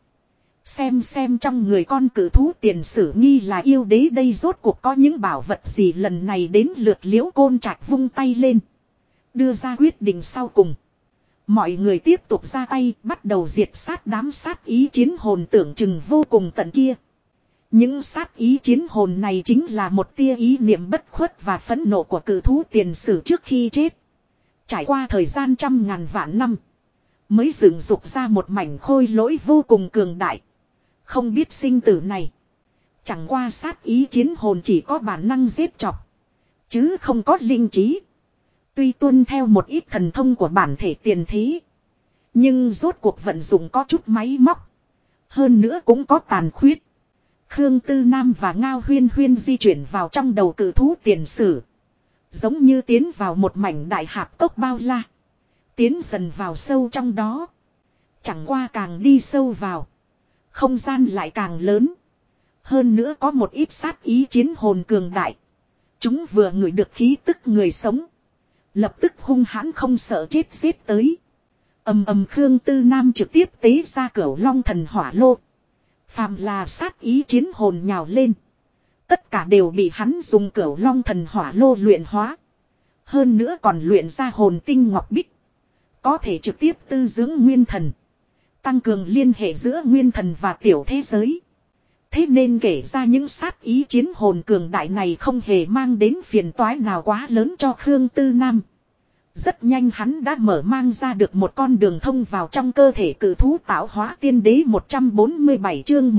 Xem trong người con cử thú tiền sử nghi là yêu đế đây rốt cuộc có những bảo vật gì. Lần này đến lượt Liễu Côn Trạch vung tay lên. Đưa ra quyết định sau cùng. Mọi người tiếp tục ra tay, bắt đầu diệt sát đám sát ý chiến hồn tưởng chừng vô cùng tận kia. Những sát ý chiến hồn này chính là một tia ý niệm bất khuất và phẫn nộ của cự thú tiền sử trước khi chết. Trải qua thời gian trăm ngàn vạn năm, mới dựng dục ra một mảnh khôi lỗi vô cùng cường đại. Không biết sinh tử này. Chẳng qua sát ý chiến hồn chỉ có bản năng giết chọc, chứ không có linh trí. Tuy tuân theo một ít thần thông của bản thể tiền thế, nhưng rốt cuộc vận dụng có chút máy móc. Hơn nữa cũng có tàn khuyết. Khương Tư Nam và Ngao Huyên Huyên di chuyển vào trong đầu cự thú tiền sử. Giống như tiến vào một mảnh đại hạp cốc bao la. Tiến dần vào sâu trong đó. Chẳng qua càng đi sâu vào, không gian lại càng lớn. Hơn nữa có một ít sát ý chiến hồn cường đại. Chúng vừa ngửi được khí tức người sống, lập tức hung hãn không sợ chết giết tới. Ầm Khương Tư Nam trực tiếp tế ra Cửu Long Thần Hỏa Lô. Phàm là sát ý chiến hồn nhào lên, tất cả đều bị hắn dùng Cửu Long Thần Hỏa Lô luyện hóa. Hơn nữa còn luyện ra hồn tinh ngọc bích, có thể trực tiếp tư dưỡng nguyên thần, tăng cường liên hệ giữa nguyên thần và tiểu thế giới. Thế nên kể ra những sát ý chiến hồn cường đại này không hề mang đến phiền toái nào quá lớn cho Khương Tư Nam. Rất nhanh hắn đã mở mang ra được một con đường thông vào trong cơ thể cử thú tạo hóa tiên đế 147 chương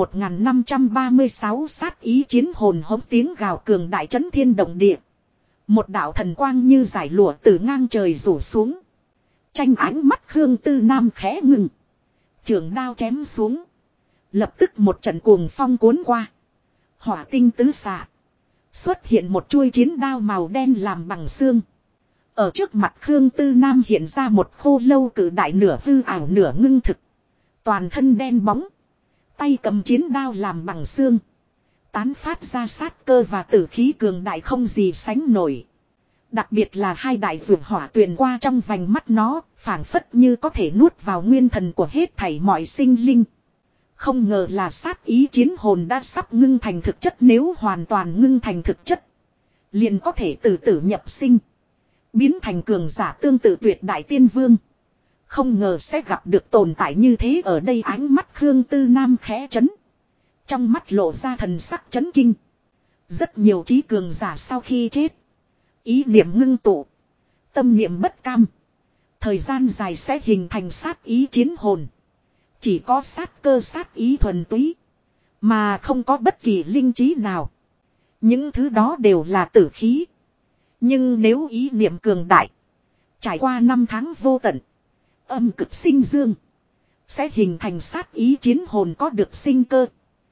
1536 sát ý chiến hồn hống tiếng gào cường đại chấn thiên động địa. Một đạo thần quang như giải lụa từ ngang trời rủ xuống. Tranh ánh mắt Khương Tư Nam khẽ ngừng. Trường đao chém xuống. Lập tức một trận cuồng phong cuốn qua. Hỏa tinh tứ xạ. Xuất hiện một chuôi chiến đao màu đen làm bằng xương. Ở trước mặt Khương Tư Nam hiện ra một khô lâu cử đại nửa hư ảo nửa ngưng thực. Toàn thân đen bóng. Tay cầm chiến đao làm bằng xương. Tán phát ra sát cơ và tử khí cường đại không gì sánh nổi. Đặc biệt là hai đại dược hỏa tuyền qua trong vành mắt nó, phảng phất như có thể nuốt vào nguyên thần của hết thảy mọi sinh linh. Không ngờ là sát ý chiến hồn đã sắp ngưng thành thực chất, nếu hoàn toàn ngưng thành thực chất. Liền có thể từ tử nhập sinh. Biến thành cường giả tương tự tuyệt đại tiên vương. Không ngờ sẽ gặp được tồn tại như thế ở đây. Ánh mắt Khương Tư Nam khẽ chấn. Trong mắt lộ ra thần sắc chấn kinh. Rất nhiều trí cường giả sau khi chết. Ý niệm ngưng tụ. Tâm niệm bất cam. Thời gian dài sẽ hình thành sát ý chiến hồn. Chỉ có sát cơ sát ý thuần túy. Mà không có bất kỳ linh trí nào. Những thứ đó đều là tử khí. Nhưng nếu ý niệm cường đại. Trải qua 5 tháng vô tận. Âm cực sinh dương. Sẽ hình thành sát ý chiến hồn có được sinh cơ.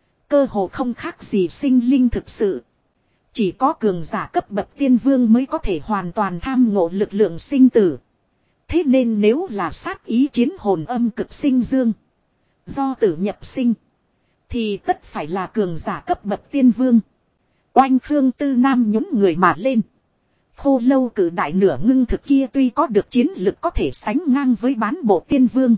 Cơ hồ không khác gì sinh linh thực sự. Chỉ có cường giả cấp bậc tiên vương mới có thể hoàn toàn tham ngộ lực lượng sinh tử. Thế nên nếu là sát ý chiến hồn âm cực sinh dương. Do tử nhập sinh. Thì tất phải là cường giả cấp bậc tiên vương. Oanh Khương Tư Nam nhún người mà lên. Khô lâu cử đại nửa ngưng thực kia tuy có được chiến lực có thể sánh ngang với bán bộ tiên vương.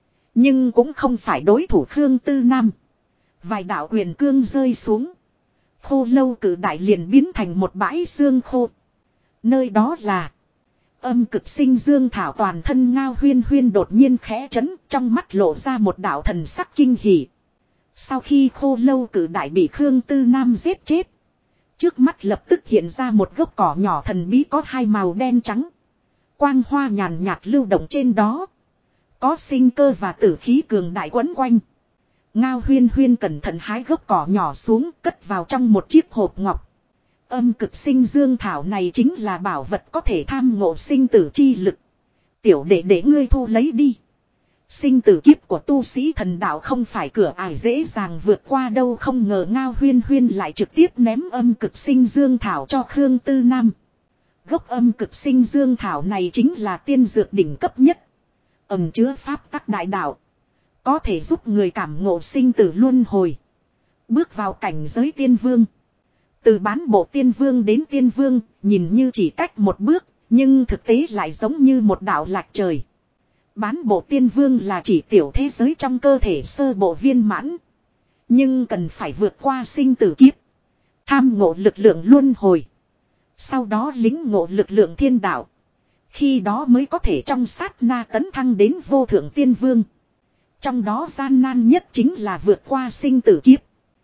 Nhưng cũng không phải đối thủ Khương Tư Nam. Vài đạo quyền cương rơi xuống. Khô lâu cử đại liền biến thành một bãi xương khô. Nơi đó là âm cực sinh dương thảo. Toàn thân Ngao Huyên Huyên đột nhiên khẽ chấn, trong mắt lộ ra một đạo thần sắc kinh hỉ. Sau khi khô lâu cử đại bị Khương Tư Nam giết chết. Trước mắt lập tức hiện ra một gốc cỏ nhỏ thần bí có hai màu đen trắng. Quang hoa nhàn nhạt lưu động trên đó. Có sinh cơ và tử khí cường đại quấn quanh. Ngao Huyên Huyên cẩn thận hái gốc cỏ nhỏ xuống, cất vào trong một chiếc hộp ngọc. Âm cực sinh dương thảo này chính là bảo vật có thể tham ngộ sinh tử chi lực. Tiểu đệ để ngươi thu lấy đi. Sinh tử kiếp của tu sĩ thần đạo không phải cửa ải dễ dàng vượt qua đâu. Không ngờ Ngao Huyên Huyên lại trực tiếp ném âm cực sinh dương thảo cho Khương Tư Nam. Gốc âm cực sinh dương thảo này chính là tiên dược đỉnh cấp nhất. Ẩn chứa pháp tắc đại đạo. Có thể giúp người cảm ngộ sinh tử luân hồi. Bước vào cảnh giới tiên vương. Từ bán bộ tiên vương đến tiên vương, nhìn như chỉ cách một bước, nhưng thực tế lại giống như một đạo lạc trời. Bán bộ tiên vương là chỉ tiểu thế giới trong cơ thể sơ bộ viên mãn. Nhưng cần phải vượt qua sinh tử kiếp. Tham ngộ lực lượng luân hồi. Sau đó lính ngộ lực lượng thiên đạo. Khi đó mới có thể trong sát na tấn thăng đến vô thượng tiên vương. Trong đó gian nan nhất chính là vượt qua sinh tử kiếp.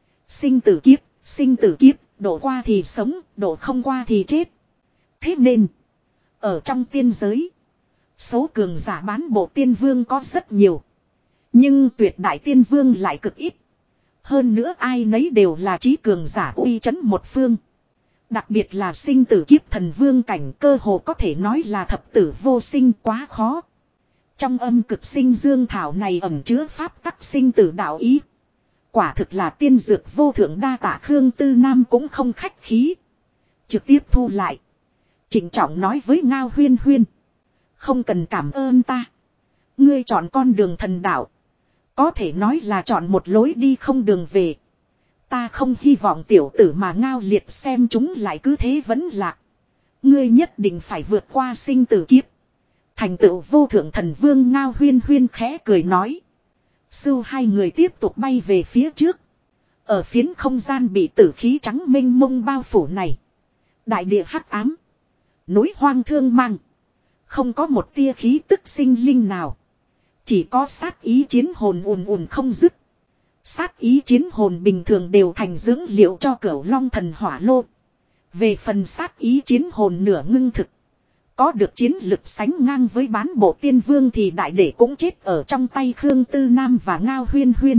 Sinh tử kiếp, độ qua thì sống, độ không qua thì chết. Thế nên, ở trong tiên giới, số cường giả bán bộ tiên vương có rất nhiều. Nhưng tuyệt đại tiên vương lại cực ít. Hơn nữa ai nấy đều là trí cường giả uy chấn một phương. Đặc biệt là sinh tử kiếp thần vương cảnh, cơ hồ có thể nói là thập tử vô sinh, quá khó. Trong âm cực sinh dương thảo này ẩn chứa pháp tắc sinh tử đạo ý. Quả thực là tiên dược vô thượng, đa tạ. Khương Tư Nam cũng không khách khí. Trực tiếp thu lại. Trịnh trọng nói với Ngao Huyên Huyên. Không cần cảm ơn ta. Ngươi chọn con đường thần đạo. Có thể nói là chọn một lối đi không đường về. Ta không hy vọng tiểu tử mà Ngao Liệt xem chúng lại cứ thế vẫn lạc. Ngươi nhất định phải vượt qua sinh tử kiếp. Thành tựu vô thượng thần vương. Ngao Huyên Huyên khẽ cười nói. Sưu hai người tiếp tục bay về phía trước. Ở phiến không gian bị tử khí trắng mênh mông bao phủ này. Đại địa hắc ám. Núi hoang thương mang. Không có một tia khí tức sinh linh nào. Chỉ có sát ý chiến hồn ùn ùn không dứt. Sát ý chiến hồn bình thường đều thành dưỡng liệu cho Cửu Long thần hỏa lô. Về phần sát ý chiến hồn nửa ngưng thực. Có được chiến lực sánh ngang với bán bộ tiên vương thì đại để cũng chết ở trong tay Khương Tư Nam và Ngao Huyên Huyên.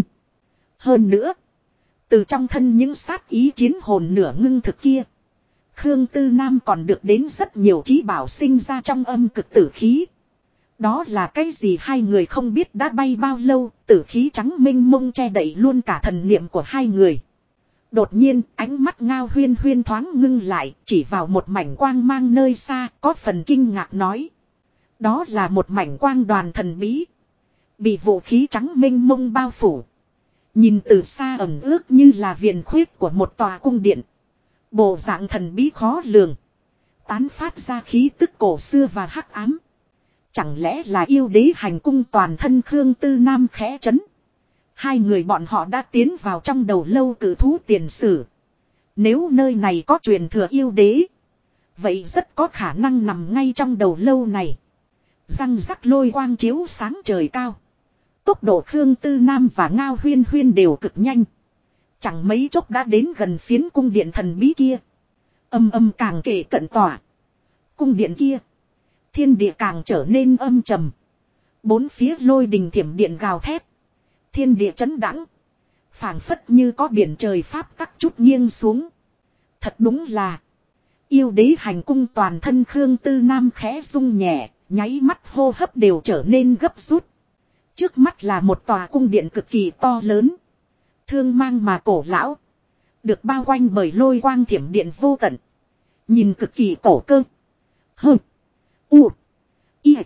Hơn nữa, từ trong thân những sát ý chiến hồn nửa ngưng thực kia, Khương Tư Nam còn được đến rất nhiều chí bảo sinh ra trong âm cực tử khí. Đó là cái gì hai người không biết đã bay bao lâu, tử khí trắng mênh mông che đậy luôn cả thần niệm của hai người. Đột nhiên ánh mắt Ngao Huyên Huyên thoáng ngưng lại, chỉ vào một mảnh quang mang nơi xa, có phần kinh ngạc nói. Đó là một mảnh quang đoàn thần bí, bị vũ khí trắng mênh mông bao phủ. Nhìn từ xa ẩn ước như là viền khuyết của một tòa cung điện. Bộ dạng thần bí khó lường, tán phát ra khí tức cổ xưa và hắc ám. Chẳng lẽ là yêu đế hành cung toàn thân Khương Tư Nam khẽ chấn. Hai người bọn họ đã tiến vào trong đầu lâu cử thú tiền sử. Nếu nơi này có truyền thừa yêu đế, vậy rất có khả năng nằm ngay trong đầu lâu này. Răng rắc lôi quang chiếu sáng trời cao. Tốc độ Khương Tư Nam và Ngao Huyên Huyên đều cực nhanh. Chẳng mấy chốc đã đến gần phiến cung điện thần bí kia. Âm âm càng kể cận tỏa. Cung điện kia, thiên địa càng trở nên âm trầm. Bốn phía lôi đình thiểm điện gào thét. Thiên địa chấn đãng, phảng phất như có biển trời pháp tắc chút nghiêng xuống. Thật đúng là yêu đế hành cung toàn thân. Khương Tư Nam khẽ rung nhẹ, nháy mắt hô hấp đều trở nên gấp rút. Trước mắt là một tòa cung điện cực kỳ to lớn, thương mang mà cổ lão, được bao quanh bởi lôi quang thiểm điện vô tận. Nhìn cực kỳ cổ cơ. Hơ, u, i,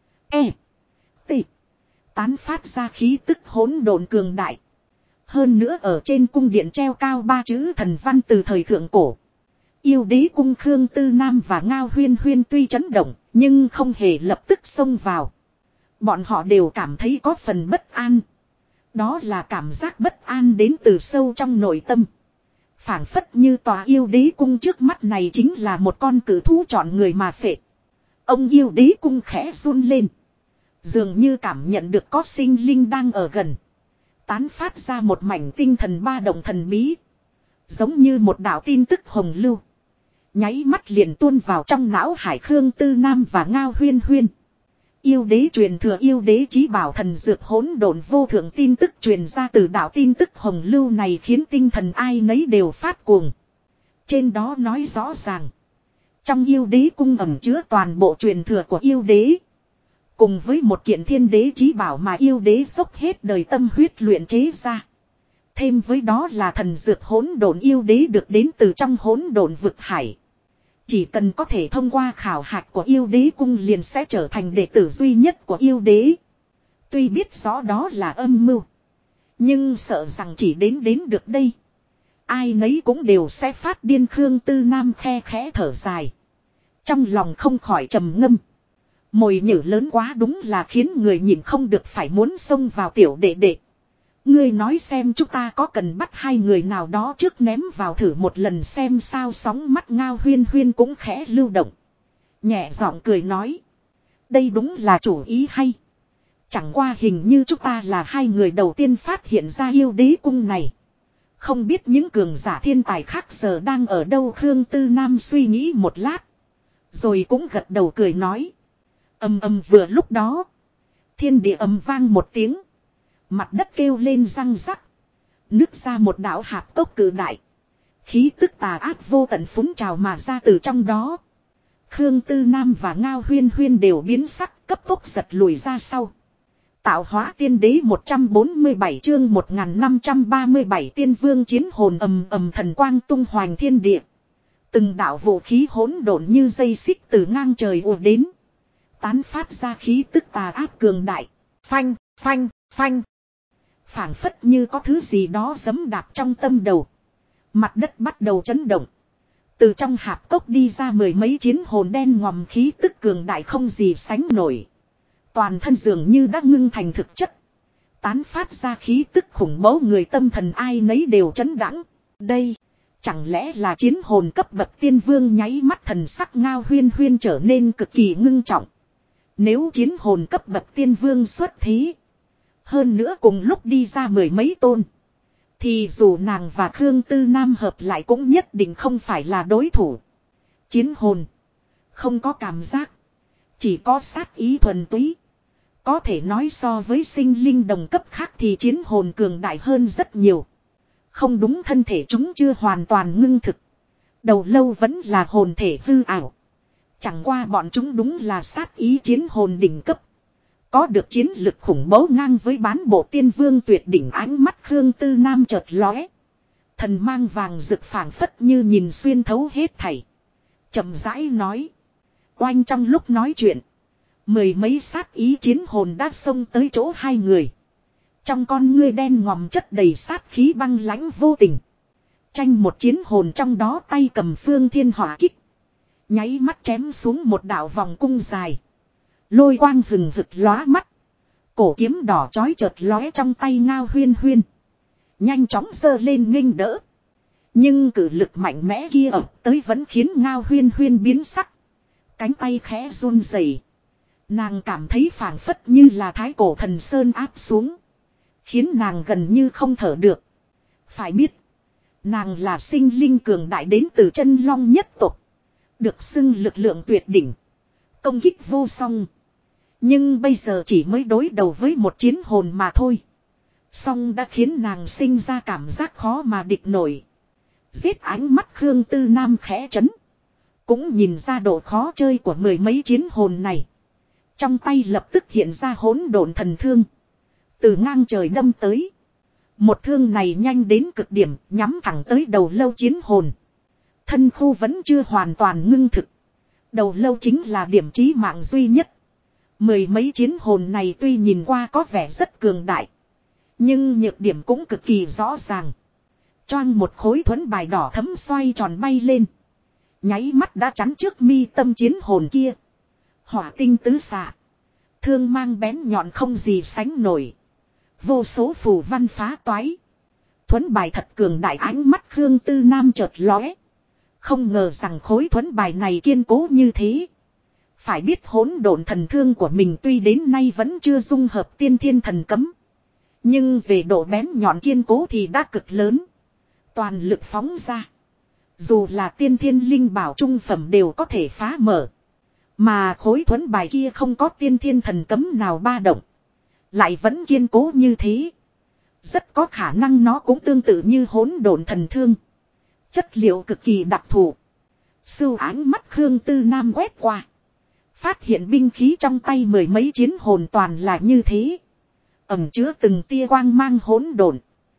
e, t, tán phát ra khí tức hỗn độn cường đại. Hơn nữa ở trên cung điện treo cao ba chữ thần văn từ thời thượng cổ. Yêu đế cung. Khương Tư Nam và Ngao Huyên Huyên tuy chấn động, nhưng không hề lập tức xông vào. Bọn họ đều cảm thấy có phần bất an. Đó là cảm giác bất an đến từ sâu trong nội tâm. Phảng phất như tòa yêu đế cung trước mắt này chính là một con cử thú chọn người mà phệ. Ông yêu đế cung khẽ run lên, dường như cảm nhận được có sinh linh đang ở gần. Tán phát ra một mảnh tinh thần ba động thần bí, giống như một đạo tin tức hồng lưu, nháy mắt liền tuôn vào trong não hải Khương Tư Nam và Ngao Huyên Huyên. Yêu đế truyền thừa, yêu đế chí bảo thần dược hỗn độn vô thượng tin tức truyền ra từ đạo tin tức hồng lưu này, khiến tinh thần ai nấy đều phát cuồng. Trên đó nói rõ ràng, trong yêu đế cung ẩn chứa toàn bộ truyền thừa của yêu đế, cùng với một kiện thiên đế chí bảo mà yêu đế dốc hết đời tâm huyết luyện chế ra. Thêm với đó là thần dược hỗn độn yêu đế được đến từ trong hỗn độn vực hải. Chỉ cần có thể thông qua khảo hạch của yêu đế cung liền sẽ trở thành đệ tử duy nhất của yêu đế. Tuy biết rõ đó là âm mưu, nhưng sợ rằng chỉ đến được đây, ai nấy cũng đều sẽ phát điên. Khương Tư Nam khe khẽ thở dài, trong lòng không khỏi trầm ngâm. Mồi nhử lớn quá đúng là khiến người nhìn không được phải muốn xông vào. Tiểu đệ đệ, ngươi nói xem chúng ta có cần bắt hai người nào đó trước ném vào thử một lần xem sao? Sóng mắt Ngao Huyên Huyên cũng khẽ lưu động, nhẹ giọng cười nói. Đây đúng là chủ ý hay. Chẳng qua hình như chúng ta là hai người đầu tiên phát hiện ra yêu đế cung này. Không biết những cường giả thiên tài khác giờ đang ở đâu? Khương Tư Nam suy nghĩ một lát, rồi cũng gật đầu cười nói. Ầm ầm. Vừa lúc đó, thiên địa ầm vang một tiếng, mặt đất kêu lên răng rắc, nứt ra một đạo hạp cốc cự đại. Khí tức tà ác vô tận phúng trào mà ra từ trong đó. Khương Tư Nam và Ngao Huyên Huyên đều biến sắc, cấp tốc giật lùi ra sau. Tạo hóa tiên đế 147 chương 1537 tiên vương chiến hồn. Ầm ầm. Thần quang tung hoành thiên địa. Từng đạo vũ khí hỗn độn như dây xích từ ngang trời ùa đến, tán phát ra khí tức tà ác cường đại. Phanh, phanh, phanh. Phảng phất như có thứ gì đó giẫm đạp trong tâm đầu. Mặt đất bắt đầu chấn động. Từ trong hạp cốc đi ra mười mấy chiến hồn đen ngòm, khí tức cường đại không gì sánh nổi. Toàn thân dường như đã ngưng thành thực chất, tán phát ra khí tức khủng bố, người tâm thần ai nấy đều chấn đãng. Đây, chẳng lẽ là chiến hồn cấp bậc tiên vương? Nháy mắt thần sắc Ngao Huyên Huyên trở nên cực kỳ ngưng trọng. Nếu chiến hồn cấp bậc tiên vương xuất thế, hơn nữa cùng lúc đi ra mười mấy tôn, thì dù nàng và Khương Tư Nam hợp lại cũng nhất định không phải là đối thủ. Chiến hồn không có cảm giác, Chỉ có sát ý thuần túy. Có thể nói so với sinh linh đồng cấp khác thì chiến hồn cường đại hơn rất nhiều. Không đúng, thân thể chúng chưa hoàn toàn ngưng thực. Đầu lâu vẫn là hồn thể hư ảo. Chẳng qua bọn chúng đúng là sát ý chiến hồn đỉnh cấp. Có được chiến lực khủng bố ngang với bán bộ tiên vương tuyệt đỉnh. Ánh mắt Khương Tư Nam chợt lóe. Thần mang vàng rực phảng phất như nhìn xuyên thấu hết thảy. Chậm rãi nói. Oanh, trong lúc nói chuyện. Mười mấy sát ý chiến hồn đã xông tới chỗ hai người. Trong con ngươi đen ngòm chất đầy sát khí băng lãnh vô tình. Tranh một chiến hồn trong đó tay cầm phương thiên hỏa kích. Nháy mắt chém xuống một đạo vòng cung dài. Lôi quang hừng hực lóa mắt. Cổ kiếm đỏ chói chợt lóe trong tay Ngao Huyên Huyên. Nhanh chóng giơ lên nghênh đỡ. Nhưng cử lực mạnh mẽ kia ập tới vẫn khiến Ngao Huyên Huyên biến sắc. Cánh tay khẽ run rẩy. Nàng cảm thấy phảng phất như là thái cổ thần sơn áp xuống. Khiến nàng gần như không thở được. Phải biết. Nàng là sinh linh cường đại đến từ chân long nhất tộc. Được xưng lực lượng tuyệt đỉnh. Công kích vô song. Nhưng bây giờ chỉ mới đối đầu với một chiến hồn mà thôi. Song đã khiến nàng sinh ra cảm giác khó mà địch nổi. Giết, ánh mắt Khương Tư Nam khẽ chấn. Cũng nhìn ra độ khó chơi của mười mấy chiến hồn này. Trong tay lập tức hiện ra hỗn độn thần thương. Từ ngang trời đâm tới. Một thương này nhanh đến cực điểm, nhắm thẳng tới đầu lâu chiến hồn. Thân khu vẫn chưa hoàn toàn ngưng thực. Đầu lâu chính là điểm chí mạng duy nhất. Mười mấy chiến hồn này tuy nhìn qua có vẻ rất cường đại. Nhưng nhược điểm cũng cực kỳ rõ ràng. Choang, một khối thuẫn bài đỏ thấm xoay tròn bay lên. Nháy mắt đã chắn trước mi tâm chiến hồn kia. Hỏa tinh tứ xạ. Thương mang bén nhọn không gì sánh nổi. Vô số phù văn phá toái. Thuẫn bài thật cường đại, ánh mắt Khương Tư Nam chợt lóe. Không ngờ rằng khối thuẫn bài này kiên cố như thế. Phải biết hỗn độn thần thương của mình tuy đến nay vẫn chưa dung hợp tiên thiên thần cấm. Nhưng về độ bén nhọn kiên cố thì đã cực lớn. Toàn lực phóng ra. Dù là tiên thiên linh bảo trung phẩm đều có thể phá mở. Mà khối thuẫn bài kia không có tiên thiên thần cấm nào ba động. Lại vẫn kiên cố như thế. Rất có khả năng nó cũng tương tự như hỗn độn thần thương. Chất liệu cực kỳ đặc thù. Sưu ánh mắt Khương Tư Nam quét qua. Phát hiện binh khí trong tay mười mấy chiến hồn toàn là như thế. Ẩn chứa từng tia quang mang hỗn độn.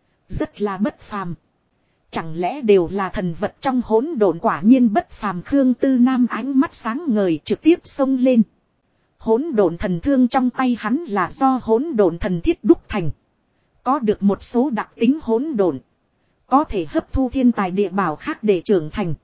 Rất là bất phàm. Chẳng lẽ đều là thần vật trong hỗn độn? Quả nhiên bất phàm. Khương Tư Nam ánh mắt sáng ngời trực tiếp xông lên. Hỗn độn thần thương trong tay hắn là do hỗn độn thần thiết đúc thành. Có được một số đặc tính hỗn độn. Có thể hấp thu thiên tài địa bảo khác để trưởng thành.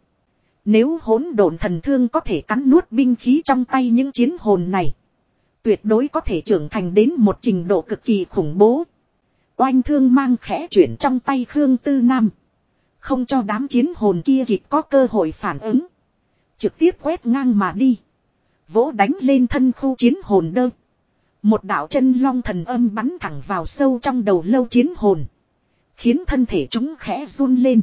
Nếu hỗn độn thần thương có thể cắn nuốt binh khí trong tay những chiến hồn này. Tuyệt đối có thể trưởng thành đến một trình độ cực kỳ khủng bố. Oanh, thương mang khẽ chuyển trong tay Khương Tư Nam. Không cho đám chiến hồn kia kịp có cơ hội phản ứng. Trực tiếp quét ngang mà đi. Vỗ đánh lên thân khu chiến hồn đơ. Một đạo chân long thần âm bắn thẳng vào sâu trong đầu lâu chiến hồn. Khiến thân thể chúng khẽ run lên.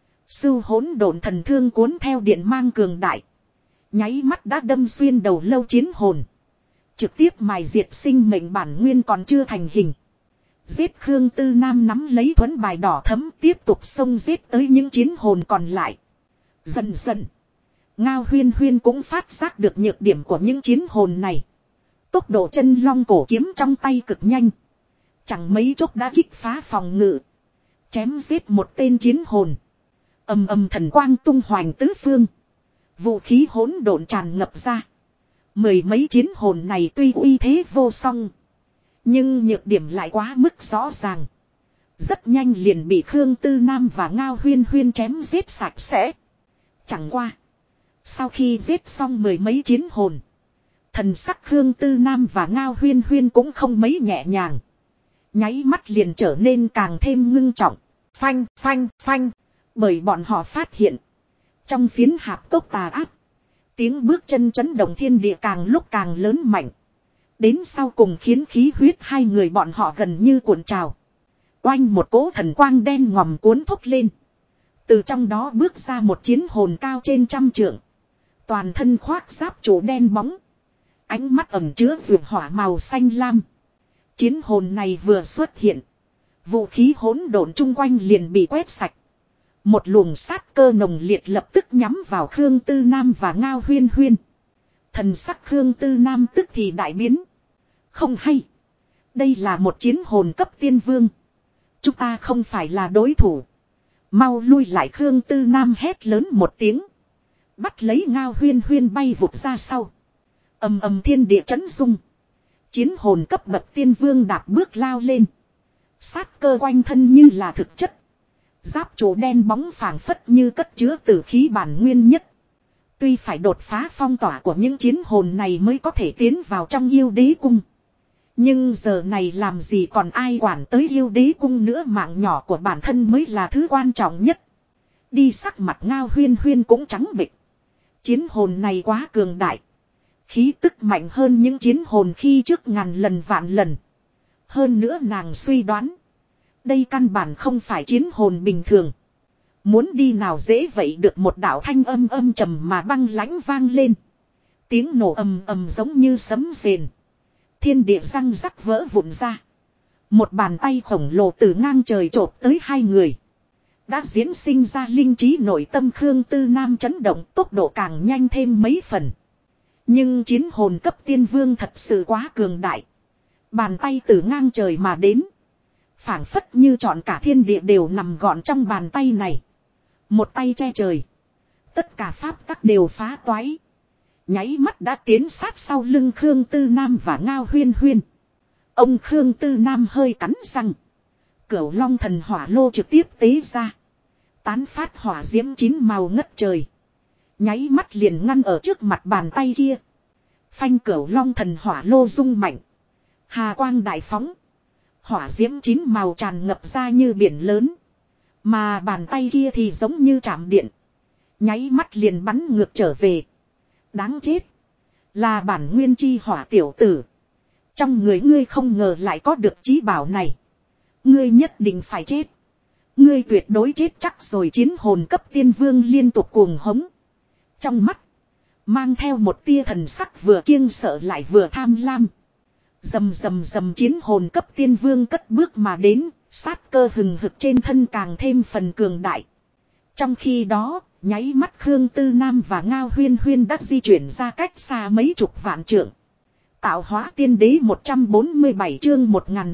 Sưu hỗn độn thần thương cuốn theo điện mang cường đại. Nháy mắt đã đâm xuyên đầu lâu chiến hồn. Trực tiếp mài diệt sinh mệnh bản nguyên còn chưa thành hình. Giết, Khương Tư Nam nắm lấy thuẫn bài đỏ thấm tiếp tục xông giết tới những chiến hồn còn lại. Dần dần. Ngao Huyên Huyên cũng phát giác được nhược điểm của những chiến hồn này. Tốc độ chân long cổ kiếm trong tay cực nhanh. Chẳng mấy chốc đã kích phá phòng ngự. Chém giết một tên chiến hồn. Ầm ầm, thần quang tung hoành tứ phương. Vũ khí hỗn độn tràn ngập ra. Mười mấy chiến hồn này tuy uy thế vô song. Nhưng nhược điểm lại quá mức rõ ràng. Rất nhanh liền bị Khương Tư Nam và Ngao Huyên Huyên chém giết sạch sẽ. Chẳng qua. Sau khi giết xong mười mấy chiến hồn. Thần sắc Khương Tư Nam và Ngao Huyên Huyên cũng không mấy nhẹ nhàng. Nháy mắt liền trở nên càng thêm ngưng trọng. Phanh, phanh, phanh. Bởi bọn họ phát hiện. Trong phiến hạp cốc tà ác. Tiếng bước chân chấn động thiên địa càng lúc càng lớn mạnh. Đến sau cùng khiến khí huyết hai người bọn họ gần như cuộn trào. Oanh, một cỗ thần quang đen ngòm cuốn thúc lên. Từ trong đó bước ra một chiến hồn cao trên 100 trượng. Toàn thân khoác giáp trụ đen bóng. Ánh mắt ẩn chứa vượt hỏa màu xanh lam. Chiến hồn này vừa xuất hiện. Vũ khí hỗn độn chung quanh liền bị quét sạch. Một luồng sát cơ nồng liệt lập tức nhắm vào Khương Tư Nam và Ngao Huyên Huyên. Thần sắc Khương Tư Nam tức thì đại biến. Không hay. Đây là một chiến hồn cấp tiên vương. Chúng ta không phải là đối thủ. Mau lui lại, Khương Tư Nam hét lớn một tiếng. Bắt lấy Ngao Huyên Huyên bay vụt ra sau. Ầm ầm thiên địa chấn rung. Chiến hồn cấp bậc tiên vương đạp bước lao lên. Sát cơ quanh thân như là thực chất. Giáp trụ đen bóng phảng phất như cất chứa tử khí bản nguyên nhất. Tuy phải đột phá phong tỏa của những chiến hồn này mới có thể tiến vào trong yêu đế cung. Nhưng giờ này làm gì còn ai quản tới yêu đế cung nữa, mạng nhỏ của bản thân mới là thứ quan trọng nhất. Đi, sắc mặt Ngao Huyên Huyên cũng trắng bệch. Chiến hồn này quá cường đại. Khí tức mạnh hơn những chiến hồn khi trước ngàn lần vạn lần. Hơn nữa nàng suy đoán. Đây căn bản không phải chiến hồn bình thường. Muốn đi nào dễ vậy được, một đạo thanh âm âm trầm mà băng lãnh vang lên. Tiếng nổ ầm ầm giống như sấm rền. Thiên địa răng rắc vỡ vụn ra. Một bàn tay khổng lồ từ ngang trời chộp tới hai người. Đã diễn sinh ra linh trí nội tâm Khương Tư Nam chấn động, tốc độ càng nhanh thêm mấy phần. Nhưng chiến hồn cấp tiên vương thật sự quá cường đại. Bàn tay từ ngang trời mà đến. Phảng phất như trọn cả thiên địa đều nằm gọn trong bàn tay này. Một tay che trời. Tất cả pháp tắc đều phá toái. Nháy mắt đã tiến sát sau lưng Khương Tư Nam và Ngao Huyên Huyên. Ông Khương Tư Nam hơi cắn răng. Cửu Long thần hỏa lô trực tiếp tế ra. Tán phát hỏa diễm chín màu ngất trời. Nháy mắt liền ngăn ở trước mặt bàn tay kia. Phanh, Cửu Long thần hỏa lô rung mạnh. Hà quang đại phóng. Hỏa diễm chín màu tràn ngập ra như biển lớn. Mà bàn tay kia thì giống như chạm điện. Nháy mắt liền bắn ngược trở về. Đáng chết. Là bản nguyên chi hỏa tiểu tử. Trong người ngươi không ngờ lại có được chí bảo này. Ngươi nhất định phải chết. Ngươi tuyệt đối chết chắc rồi. Chiến hồn cấp tiên vương liên tục cuồng hống. Trong mắt mang theo một tia thần sắc vừa kiêng sợ lại vừa tham lam. Rầm rầm rầm, chiến hồn cấp tiên vương cất bước mà đến. Sát cơ hừng hực trên thân càng thêm phần cường đại. Trong khi đó, nháy mắt Khương Tư Nam và Ngao Huyên Huyên đã di chuyển ra cách xa mấy chục vạn trượng. Tạo hóa tiên đế 147 chương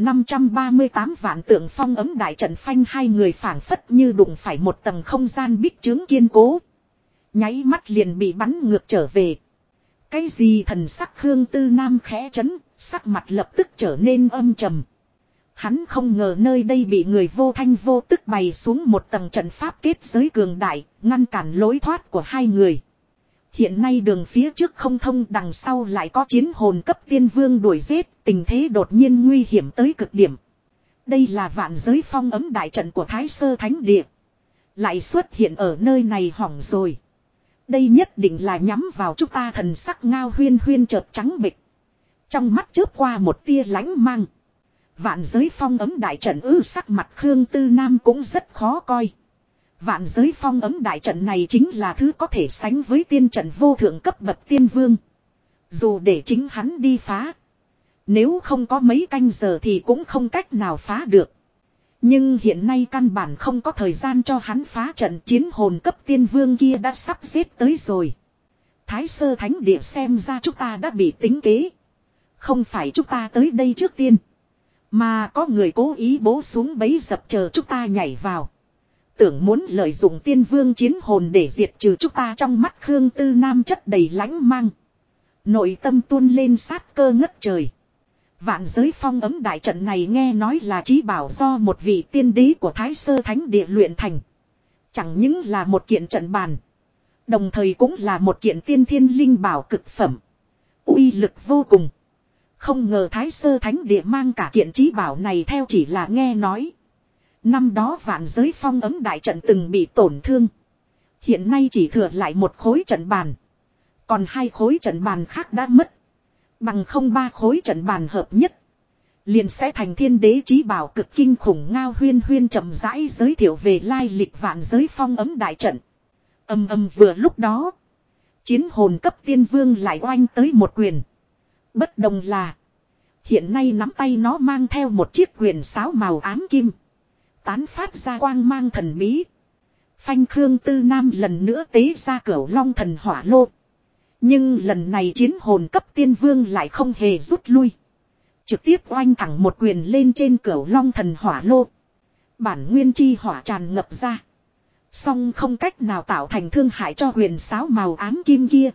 1538 vạn tượng phong ấm đại trận, phanh, hai người phảng phất như đụng phải một tầng không gian bích trướng kiên cố. Nháy mắt liền bị bắn ngược trở về. Cái gì? Thần sắc Khương Tư Nam khẽ chấn, sắc mặt lập tức trở nên âm trầm. Hắn không ngờ nơi đây bị người vô thanh vô tức bày xuống một tầng trận pháp kết giới cường đại, ngăn cản lối thoát của hai người. Hiện nay đường phía trước không thông, đằng sau lại có chiến hồn cấp tiên vương đuổi giết, tình thế đột nhiên nguy hiểm tới cực điểm. Đây là vạn giới phong ấm đại trận của Thái Sơ Thánh Địa. Lại xuất hiện ở nơi này, hỏng rồi. Đây nhất định là nhắm vào chúng ta. Thần sắc Ngao Huyên Huyên chợt trắng bệch. Trong mắt chớp qua một tia lánh mang. Vạn giới phong ấm đại trận sắc mặt Khương Tư Nam cũng rất khó coi. Vạn giới phong ấm đại trận này chính là thứ có thể sánh với tiên trận vô thượng cấp bậc tiên vương. Dù để chính hắn đi phá, nếu không có mấy canh giờ thì cũng không cách nào phá được. Nhưng hiện nay căn bản không có thời gian cho hắn phá trận. Chiến hồn cấp tiên vương kia đã sắp giết tới rồi. Thái Sơ Thánh Địa xem ra chúng ta đã bị tính kế. Không phải chúng ta tới đây trước tiên, mà có người cố ý bố xuống bẫy dập chờ chúng ta nhảy vào. Tưởng muốn lợi dụng tiên vương chiến hồn để diệt trừ chúng ta. Trong mắt Khương Tư Nam chất đầy lãnh mang. Nội tâm tuôn lên sát cơ ngất trời. Vạn giới phong ấm đại trận này nghe nói là chí bảo do một vị tiên đế của Thái Sơ Thánh Địa luyện thành. Chẳng những là một kiện trận bàn, đồng thời cũng là một kiện tiên thiên linh bảo cực phẩm. Uy lực vô cùng. Không ngờ Thái Sơ Thánh Địa mang cả kiện chí bảo này theo chỉ là nghe nói. Năm đó vạn giới phong ấm đại trận từng bị tổn thương. Hiện nay chỉ thừa lại một khối trận bàn. Còn hai khối trận bàn khác đã mất. Bằng không ba khối trận bàn hợp nhất, liền sẽ thành thiên đế chí bảo cực kinh khủng. Ngao Huyên Huyên chậm rãi giới thiệu về lai lịch vạn giới phong ấm đại trận. Vừa lúc đó, chiến hồn cấp tiên vương lại oanh tới một quyền. Bất đồng là. Hiện nay nắm tay nó mang theo một chiếc quyền sáo màu ám kim. Tán phát ra quang mang thần bí. Phanh Khương Tư Nam lần nữa tế ra Cửu Long thần hỏa lô. Nhưng lần này chiến hồn cấp tiên vương lại không hề rút lui. Trực tiếp oanh thẳng một quyền lên trên Cửu Long thần hỏa lô. Bản nguyên chi hỏa tràn ngập ra. Song không cách nào tạo thành thương hại cho quyền sáo màu ám kim kia.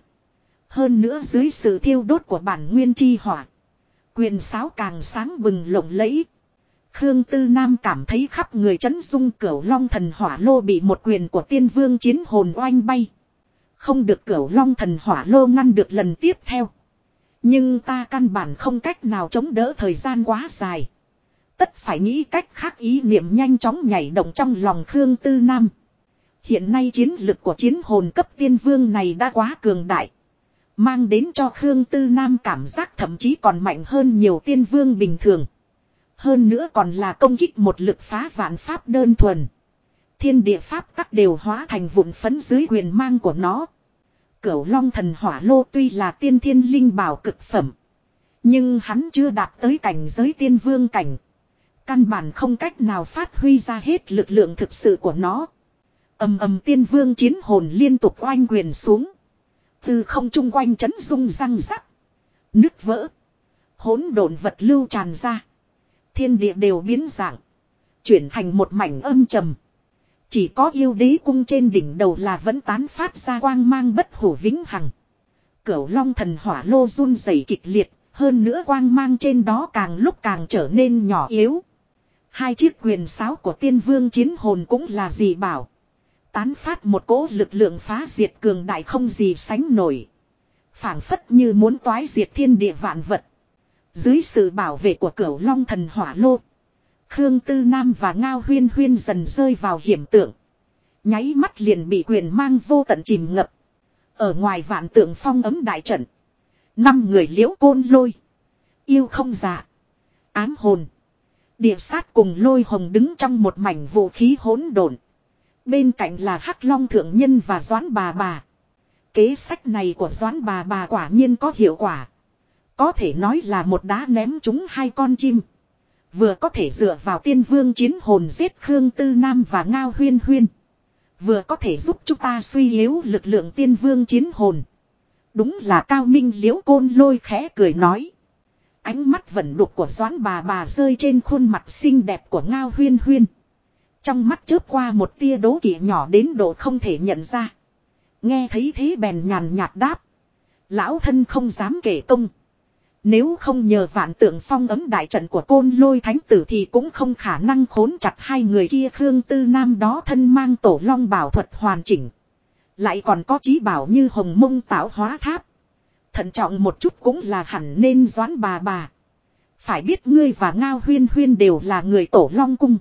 Hơn nữa dưới sự thiêu đốt của bản nguyên chi hỏa. Quyền sáo càng sáng bừng lộng lẫy. Khương Tư Nam cảm thấy khắp người chấn rung Cửu Long thần hỏa lô bị một quyền của tiên vương chiến hồn oanh bay. Không được Cửu Long thần hỏa lô ngăn được lần tiếp theo. Nhưng ta căn bản không cách nào chống đỡ thời gian quá dài. Tất phải nghĩ cách khác ý niệm nhanh chóng nhảy động trong lòng Khương Tư Nam. Hiện nay chiến lực của chiến hồn cấp tiên vương này đã quá cường đại. Mang đến cho Khương Tư Nam cảm giác thậm chí còn mạnh hơn nhiều tiên vương bình thường. Hơn nữa còn là công kích một lực phá vạn pháp đơn thuần. Thiên địa pháp tắc đều hóa thành vụn phấn dưới quyền mang của nó. Cửu Long thần hỏa lô tuy là tiên thiên linh bảo cực phẩm. Nhưng hắn chưa đạt tới cảnh giới tiên vương cảnh. Căn bản không cách nào phát huy ra hết lực lượng thực sự của nó. Ầm ầm tiên vương chiến hồn liên tục oanh quyền xuống. Từ không trung quanh chấn rung răng rắc. Nứt vỡ. Hỗn độn vật lưu tràn ra. Thiên địa đều biến dạng. Chuyển thành một mảnh âm trầm. Chỉ có yêu đế cung trên đỉnh đầu là vẫn tán phát ra quang mang bất hủ vĩnh hằng. Cửu Long thần hỏa lô run rẩy kịch liệt. Hơn nữa quang mang trên đó càng lúc càng trở nên nhỏ yếu. Hai chiếc quyền sáo của tiên vương chiến hồn cũng là dị bảo. Tán phát một cỗ lực lượng phá diệt cường đại không gì sánh nổi. Phảng phất như muốn toái diệt thiên địa vạn vật. Dưới sự bảo vệ của Cửu Long thần hỏa lô. Khương Tư Nam và Ngao Huyên Huyên dần rơi vào hiểm tượng. Nháy mắt liền bị quyền mang vô tận chìm ngập. Ở ngoài vạn tượng phong ấm đại trận. 5 người Liễu Côn Lôi. Yêu không dạ. Ám hồn. Địa sát cùng Lôi Hồng đứng trong một mảnh vũ khí hỗn độn. Bên cạnh là Hắc Long Thượng Nhân và Doãn Bà Bà. Kế sách này của Doãn Bà Bà quả nhiên có hiệu quả. Có thể nói là một đá ném trúng 2 con chim. Vừa có thể dựa vào tiên vương chiến hồn giết Khương Tư Nam và Ngao Huyên Huyên. Vừa có thể giúp chúng ta suy yếu lực lượng tiên vương chiến hồn. Đúng là cao minh. Liễu Côn Lôi khẽ cười nói. Ánh mắt vẫn đục của Doãn Bà Bà rơi trên khuôn mặt xinh đẹp của Ngao Huyên Huyên. Trong mắt chớp qua một tia đố kỵ nhỏ đến độ không thể nhận ra. Nghe thấy thế bèn nhàn nhạt đáp. Lão thân không dám kể công. Nếu không nhờ vạn tượng phong ấm đại trận của Côn Lôi Thánh Tử thì cũng không khả năng khốn chặt 2 người kia. Khương Tư Nam đó thân mang tổ long bảo thuật hoàn chỉnh. Lại còn có chí bảo như hồng mông tạo hóa tháp. Thận trọng một chút cũng là hẳn nên. Doãn Bà Bà. Phải biết ngươi và Ngao Huyên Huyên đều là người tổ long cung.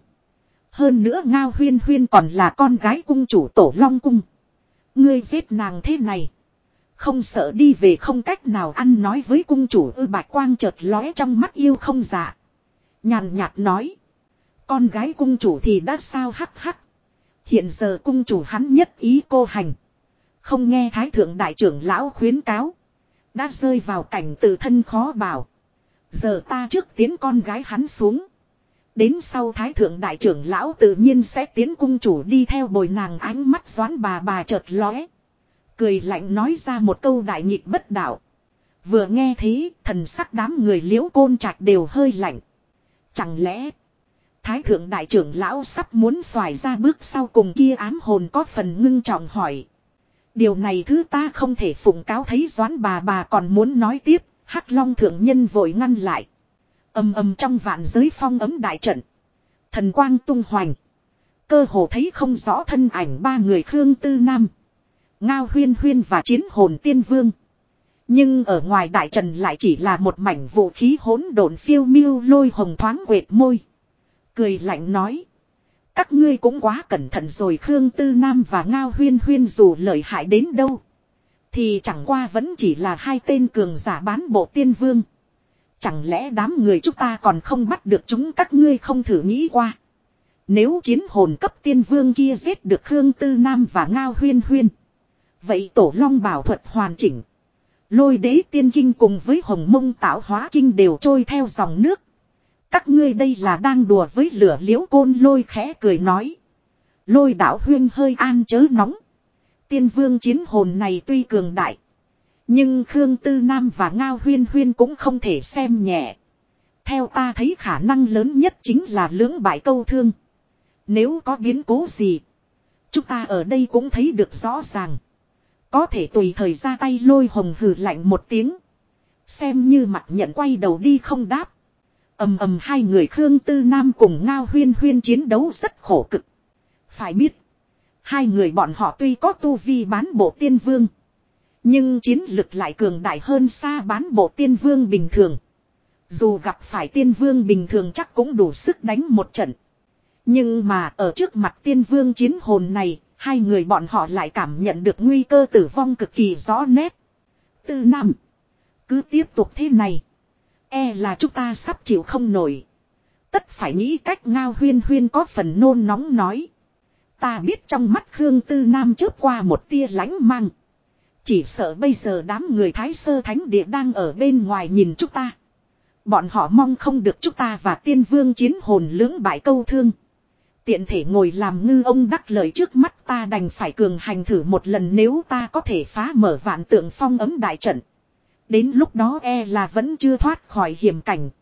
Hơn nữa Ngao Huyên Huyên còn là con gái cung chủ tổ long cung. Ngươi giết nàng thế này. Không sợ đi về không cách nào ăn nói với cung chủ ư? Bạch quang chợt lóe trong mắt yêu không dạ. Nhàn nhạt nói. Con gái cung chủ thì đã sao? Hắc hắc. Hiện giờ cung chủ hắn nhất ý cô hành. Không nghe thái thượng đại trưởng lão khuyến cáo. Đã rơi vào cảnh tự thân khó bảo. Giờ ta trước tiến con gái hắn xuống. Đến sau thái thượng đại trưởng lão tự nhiên sẽ tiến cung chủ đi theo bồi nàng. Ánh mắt Doãn Bà Bà chợt lóe. Cười lạnh nói ra một câu đại nghịch bất đạo. Vừa nghe thế thần sắc đám người Liễu Côn Trạch đều hơi lạnh. Chẳng lẽ thái thượng đại trưởng lão sắp muốn xoài ra bước sau cùng kia? Ám hồn có phần ngưng trọng hỏi. Điều này thứ ta không thể phụng cáo. Thấy Doãn Bà Bà còn muốn nói tiếp, Hắc Long Thượng Nhân vội ngăn lại. Ầm ầm trong vạn giới phong ấm đại trận. Thần quang tung hoành. Cơ hồ thấy không rõ thân ảnh 3 người Khương Tư Nam, Ngao Huyên Huyên và chiến hồn tiên vương. Nhưng ở ngoài đại trận lại chỉ là một mảnh vũ khí hỗn độn phiêu miêu. Lôi Hồng thoáng quệt môi. Cười lạnh nói. Các ngươi cũng quá cẩn thận rồi. Khương Tư Nam và Ngao Huyên Huyên dù lợi hại đến đâu thì chẳng qua vẫn chỉ là 2 tên cường giả bán bộ tiên vương. Chẳng lẽ đám người chúng ta còn không bắt được chúng? Các ngươi không thử nghĩ qua. Nếu chiến hồn cấp tiên vương kia giết được Khương Tư Nam và Ngao Huyên Huyên, vậy tổ long bảo thuật hoàn chỉnh, Lôi đế tiên kinh cùng với hồng mông tạo hóa kinh đều trôi theo dòng nước. Các ngươi đây là đang đùa với lửa liễu Côn Lôi khẽ cười nói. Lôi đạo huyên hơi an chớ nóng. Tiên vương chiến hồn này tuy cường đại. Nhưng Khương Tư Nam và Ngao Huyên Huyên cũng không thể xem nhẹ. Theo ta thấy khả năng lớn nhất chính là lưỡng bại câu thương. Nếu có biến cố gì, chúng ta ở đây cũng thấy được rõ ràng. Có thể tùy thời ra tay. Lôi hồng hừ lạnh một tiếng. Xem như mặt nhận quay đầu đi không đáp. Ầm ầm hai người Khương Tư Nam cùng Ngao Huyên Huyên chiến đấu rất khổ cực. Phải biết, hai người bọn họ tuy có tu vi bán bộ tiên vương, nhưng chiến lực lại cường đại hơn xa bán bộ tiên vương bình thường. Dù gặp phải tiên vương bình thường chắc cũng đủ sức đánh một trận. Nhưng mà ở trước mặt tiên vương chiến hồn này, hai người bọn họ lại cảm nhận được nguy cơ tử vong cực kỳ rõ nét. Tư Nam, cứ tiếp tục thế này, e là chúng ta sắp chịu không nổi. Tất phải nghĩ cách. Ngao Huyên Huyên có phần nôn nóng nói. Ta biết trong mắt Khương Tư Nam chớp qua một tia lãnh mang. Chỉ sợ bây giờ đám người Thái Sơ Thánh Địa đang ở bên ngoài nhìn chúng ta. Bọn họ mong không được chúng ta và tiên vương chiến hồn lưỡng bại câu thương. Tiện thể ngồi làm ngư ông đắc lợi. Trước mắt ta đành phải cường hành thử một lần. Nếu ta có thể phá mở vạn tượng phong ấm đại trận, đến lúc đó e là vẫn chưa thoát khỏi hiểm cảnh.